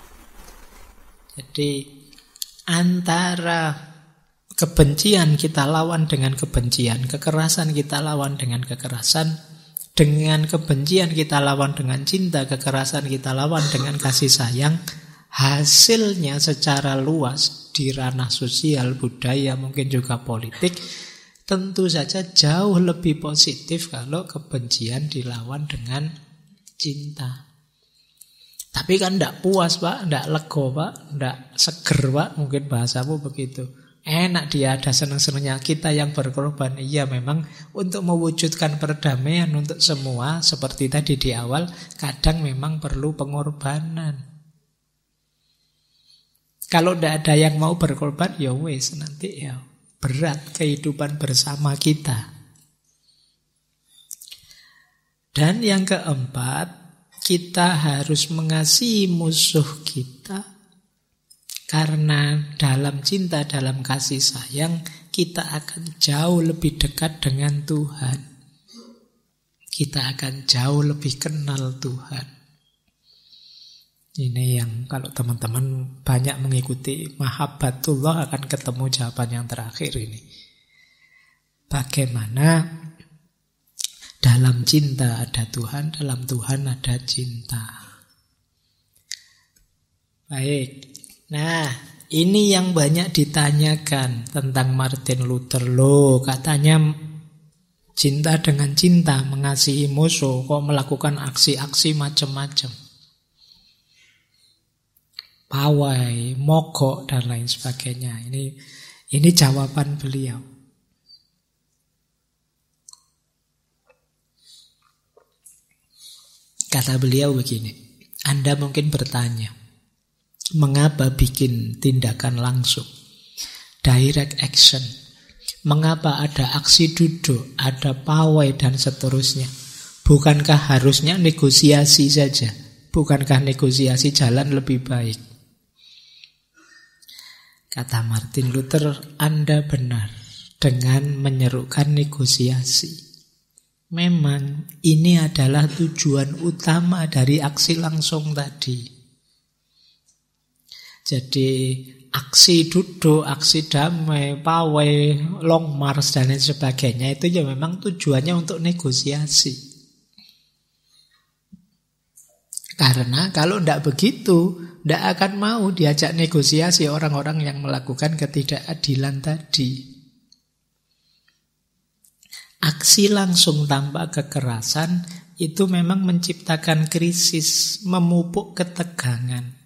Jadi antara kebencian kita lawan dengan kebencian, kekerasan kita lawan dengan kekerasan, dengan kebencian kita lawan dengan cinta, kekerasan kita lawan dengan kasih sayang. Hasilnya secara luas di ranah sosial, budaya, mungkin juga politik, tentu saja jauh lebih positif kalau kebencian dilawan dengan cinta. Tapi kan tidak puas, Pak, tidak lego, Pak, tidak seger, Pak, mungkin bahasamu begitu. Enak dia ada senang-senangnya. Kita yang berkorban, iya memang untuk mewujudkan perdamaian untuk semua, seperti tadi di awal, kadang memang perlu pengorbanan. Kalau tidak ada yang mau berkorban, ya wes nanti ya berat kehidupan bersama kita. Dan yang keempat, kita harus mengasihi musuh kita. Karena dalam cinta, dalam kasih sayang, kita akan jauh lebih dekat dengan Tuhan. Kita akan jauh lebih kenal Tuhan. Ini yang kalau teman-teman banyak mengikuti Mahabbatullah akan ketemu jawaban yang terakhir ini. Bagaimana dalam cinta ada Tuhan, dalam Tuhan ada cinta. Baik. Nah, ini yang banyak ditanyakan tentang Martin Luther. Loh, katanya cinta dengan cinta, mengasihi musuh, kok melakukan aksi-aksi macam-macam. Pawai, mogok, dan lain sebagainya. Ini jawaban beliau. Kata beliau begini, Anda mungkin bertanya, mengapa bikin tindakan langsung? Direct action. Mengapa ada aksi duduk, ada pawai dan seterusnya? Bukankah harusnya negosiasi saja? Bukankah negosiasi jalan lebih baik? Kata Martin Luther, Anda benar dengan menyerukan negosiasi. Memang ini adalah tujuan utama dari aksi langsung tadi. Jadi aksi duduk, aksi damai, pawai, long march dan lain sebagainya itu ya memang tujuannya untuk negosiasi. Karena kalau tidak begitu, tidak akan mau diajak negosiasi orang-orang yang melakukan ketidakadilan tadi. Aksi langsung tanpa kekerasan itu memang menciptakan krisis, memupuk ketegangan.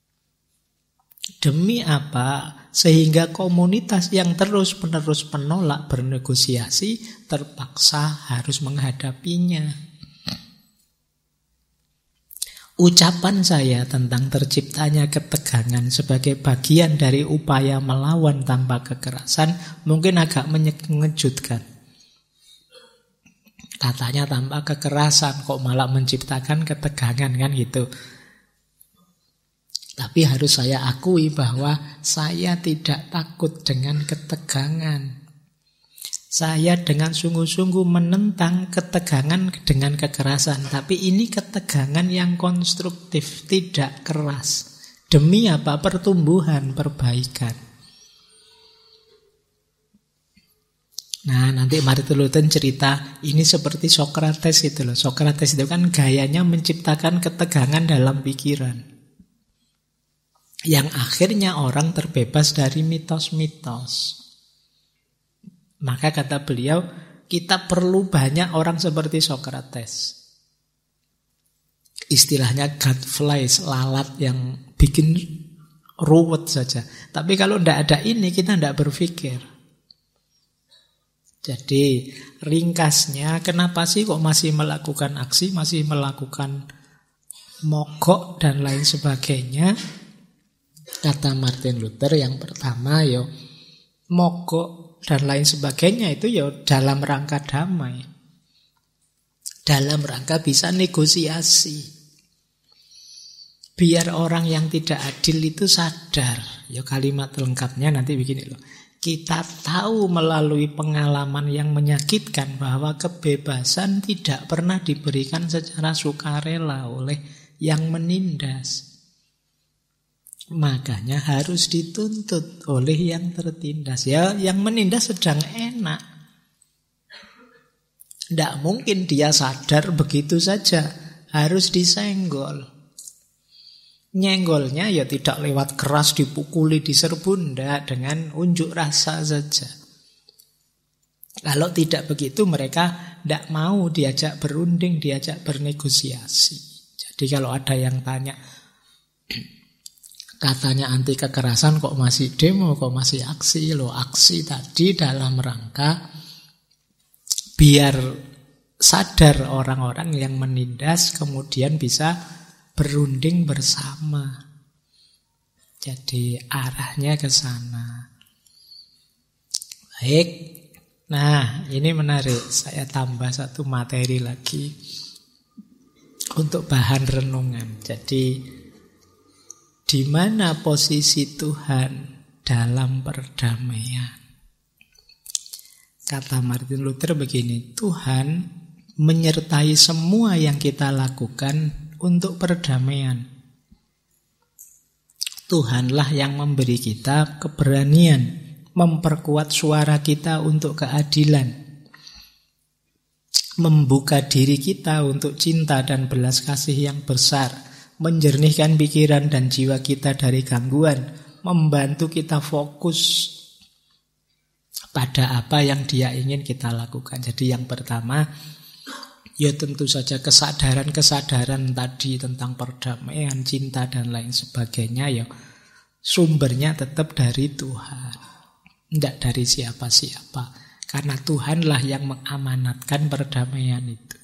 Demi apa? Sehingga komunitas yang terus-menerus menolak bernegosiasi terpaksa harus menghadapinya. Ucapan saya tentang terciptanya ketegangan sebagai bagian dari upaya melawan tanpa kekerasan mungkin agak mengejutkan. Katanya tanpa kekerasan kok malah menciptakan ketegangan kan gitu. Tapi harus saya akui bahwa saya tidak takut dengan ketegangan. Saya dengan sungguh-sungguh menentang ketegangan dengan kekerasan. Tapi ini ketegangan yang konstruktif, tidak keras. Demi apa? Pertumbuhan, perbaikan. Nah, nanti Martin Luther cerita, ini seperti Socrates itu loh. Socrates itu kan gayanya menciptakan ketegangan dalam pikiran. Yang akhirnya orang terbebas dari mitos-mitos. Maka kata beliau, kita perlu banyak orang seperti Socrates. Istilahnya godflies, lalat yang bikin ruwet saja. Tapi kalau tidak ada ini, kita tidak berpikir. Jadi ringkasnya, kenapa sih kok masih melakukan aksi, masih melakukan mogok dan lain sebagainya? Kata Martin Luther yang pertama mogok dan lain sebagainya itu dalam rangka damai. Dalam rangka bisa negosiasi. Biar orang yang tidak adil itu sadar. Kalimat lengkapnya nanti begini loh. Kita tahu melalui pengalaman yang menyakitkan bahwa kebebasan tidak pernah diberikan secara sukarela oleh yang menindas. Makanya harus dituntut oleh yang tertindas. Yang menindas sedang enak. Tidak mungkin dia sadar begitu saja. Harus disenggol. Nyenggolnya tidak lewat keras, dipukuli, diserbu, tidak, dengan unjuk rasa saja. Kalau tidak begitu mereka tidak mau diajak berunding, diajak bernegosiasi. Jadi kalau ada yang tanya, Katanya anti kekerasan kok masih demo, kok masih aksi. Loh, aksi tadi dalam rangka biar sadar orang-orang yang menindas kemudian bisa berunding bersama. Jadi arahnya ke sana. Baik. Nah, ini menarik. Saya tambah satu materi lagi untuk bahan renungan. Jadi di mana posisi Tuhan dalam perdamaian? Kata Martin Luther begini, Tuhan menyertai semua yang kita lakukan untuk perdamaian. Tuhanlah yang memberi kita keberanian, memperkuat suara kita untuk keadilan, membuka diri kita untuk cinta dan belas kasih yang besar, menjernihkan pikiran dan jiwa kita dari gangguan, membantu kita fokus pada apa yang Dia ingin kita lakukan. Jadi yang pertama, ya tentu saja kesadaran tadi tentang perdamaian, cinta dan lain sebagainya, ya sumbernya tetap dari Tuhan, tidak dari siapa-siapa. Karena Tuhanlah yang mengamanatkan perdamaian itu.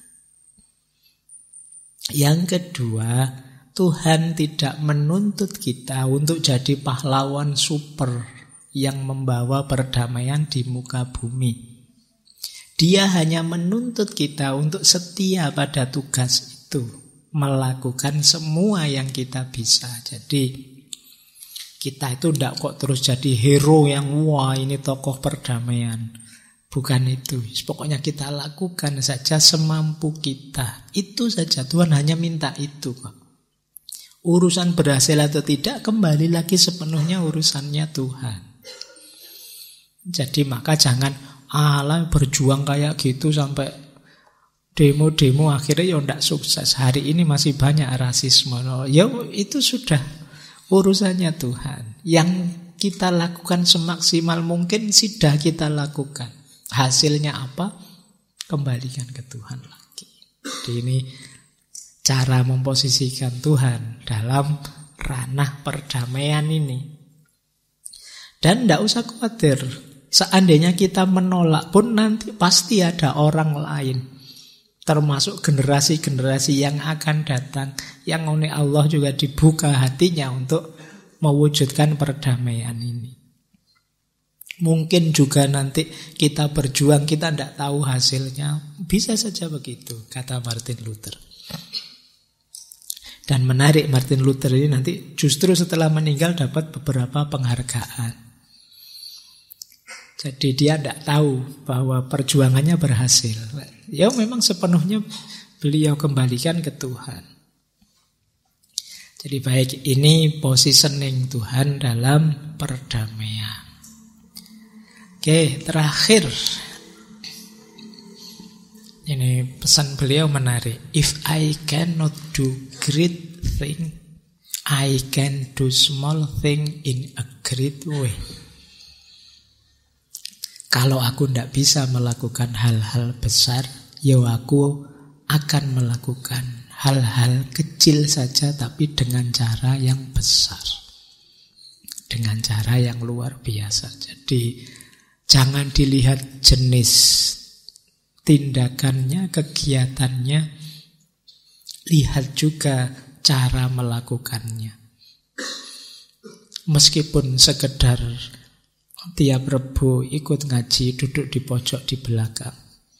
Yang kedua, Tuhan tidak menuntut kita untuk jadi pahlawan super yang membawa perdamaian di muka bumi. Dia hanya menuntut kita untuk setia pada tugas itu, melakukan semua yang kita bisa. Jadi kita itu tidak kok terus jadi hero yang wah ini tokoh perdamaian. Bukan itu. Pokoknya kita lakukan saja semampu kita. Itu saja, Tuhan hanya minta itu kok. Urusan berhasil atau tidak kembali lagi sepenuhnya urusannya Tuhan. Jadi maka jangan berjuang kayak gitu sampai demo-demo akhirnya ya tidak sukses. Hari ini masih banyak rasisme. Ya itu sudah urusannya Tuhan. Yang kita lakukan semaksimal mungkin sudah kita lakukan. Hasilnya apa? Kembalikan ke Tuhan lagi. Jadi ini cara memposisikan Tuhan dalam ranah perdamaian ini. Dan tidak usah khawatir, seandainya kita menolak pun nanti pasti ada orang lain, termasuk generasi-generasi yang akan datang, yang oleh Allah juga dibuka hatinya untuk mewujudkan perdamaian ini. Mungkin juga nanti kita berjuang, kita tidak tahu hasilnya. Bisa saja begitu, kata Martin Luther. Dan menarik, Martin Luther ini nanti justru setelah meninggal dapat beberapa penghargaan. Jadi dia tidak tahu bahwa perjuangannya berhasil. Ya memang sepenuhnya beliau kembalikan ke Tuhan. Jadi baik, ini positioning Tuhan dalam perdamaian. Oke, terakhir. Ini pesan beliau menarik. If I cannot do great thing, I can do small thing in a great way. Kalau aku tidak bisa melakukan hal-hal besar, ya aku akan melakukan hal-hal kecil saja tapi dengan cara yang besar. Dengan cara yang luar biasa. Jadi jangan dilihat jenis tindakannya, kegiatannya, lihat juga cara melakukannya. Meskipun sekedar tiap Rebo ikut ngaji, duduk di pojok di belakang,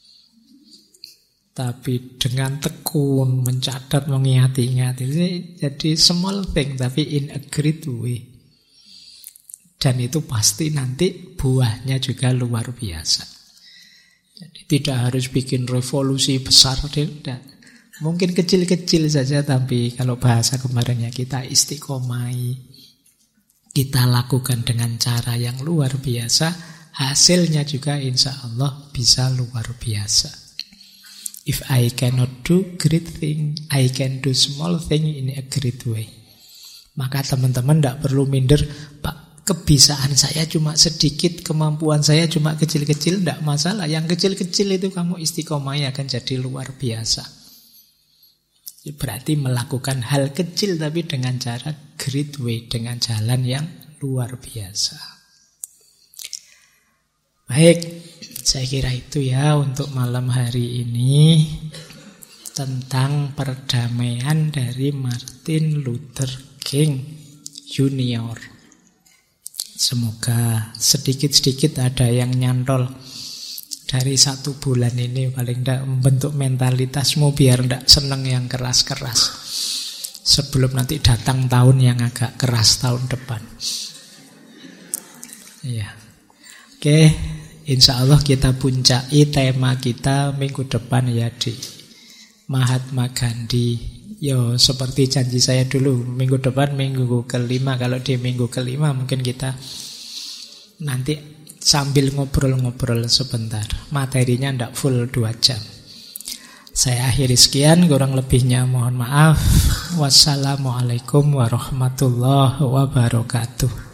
tapi dengan tekun mencatat, mengingati-ingati, jadi small thing tapi in a great way. Dan itu pasti nanti buahnya juga luar biasa. Jadi tidak harus bikin revolusi besar, tidak. Mungkin kecil-kecil saja, tapi kalau bahasa kemarinnya kita istiqomai, kita lakukan dengan cara yang luar biasa, hasilnya juga insya Allah bisa luar biasa. If I cannot do great thing, I can do small thing in a great way. Maka teman-teman tidak perlu minder, Pak, kebiasaan saya cuma sedikit, kemampuan saya cuma kecil-kecil, tidak masalah. Yang kecil-kecil itu kamu istiqomah akan jadi luar biasa. Berarti melakukan hal kecil tapi dengan cara great way, dengan jalan yang luar biasa. Baik, saya kira itu ya untuk malam hari ini tentang perdamaian dari Martin Luther King Junior. Semoga sedikit-sedikit ada yang nyantol dari 1 bulan ini, paling tidak membentuk mentalitasmu biar tidak senang yang keras-keras. Sebelum nanti datang tahun yang agak keras tahun depan. Ya. Oke, insya Allah kita puncai tema kita minggu depan ya di Mahatma Gandhi. Yo, seperti janji saya dulu, minggu depan minggu kelima. Kalau di minggu kelima mungkin kita nanti sambil ngobrol-ngobrol sebentar. Materinya tidak full 2 jam. Saya akhiri sekian, kurang lebihnya mohon maaf. Wassalamualaikum warahmatullahi wabarakatuh.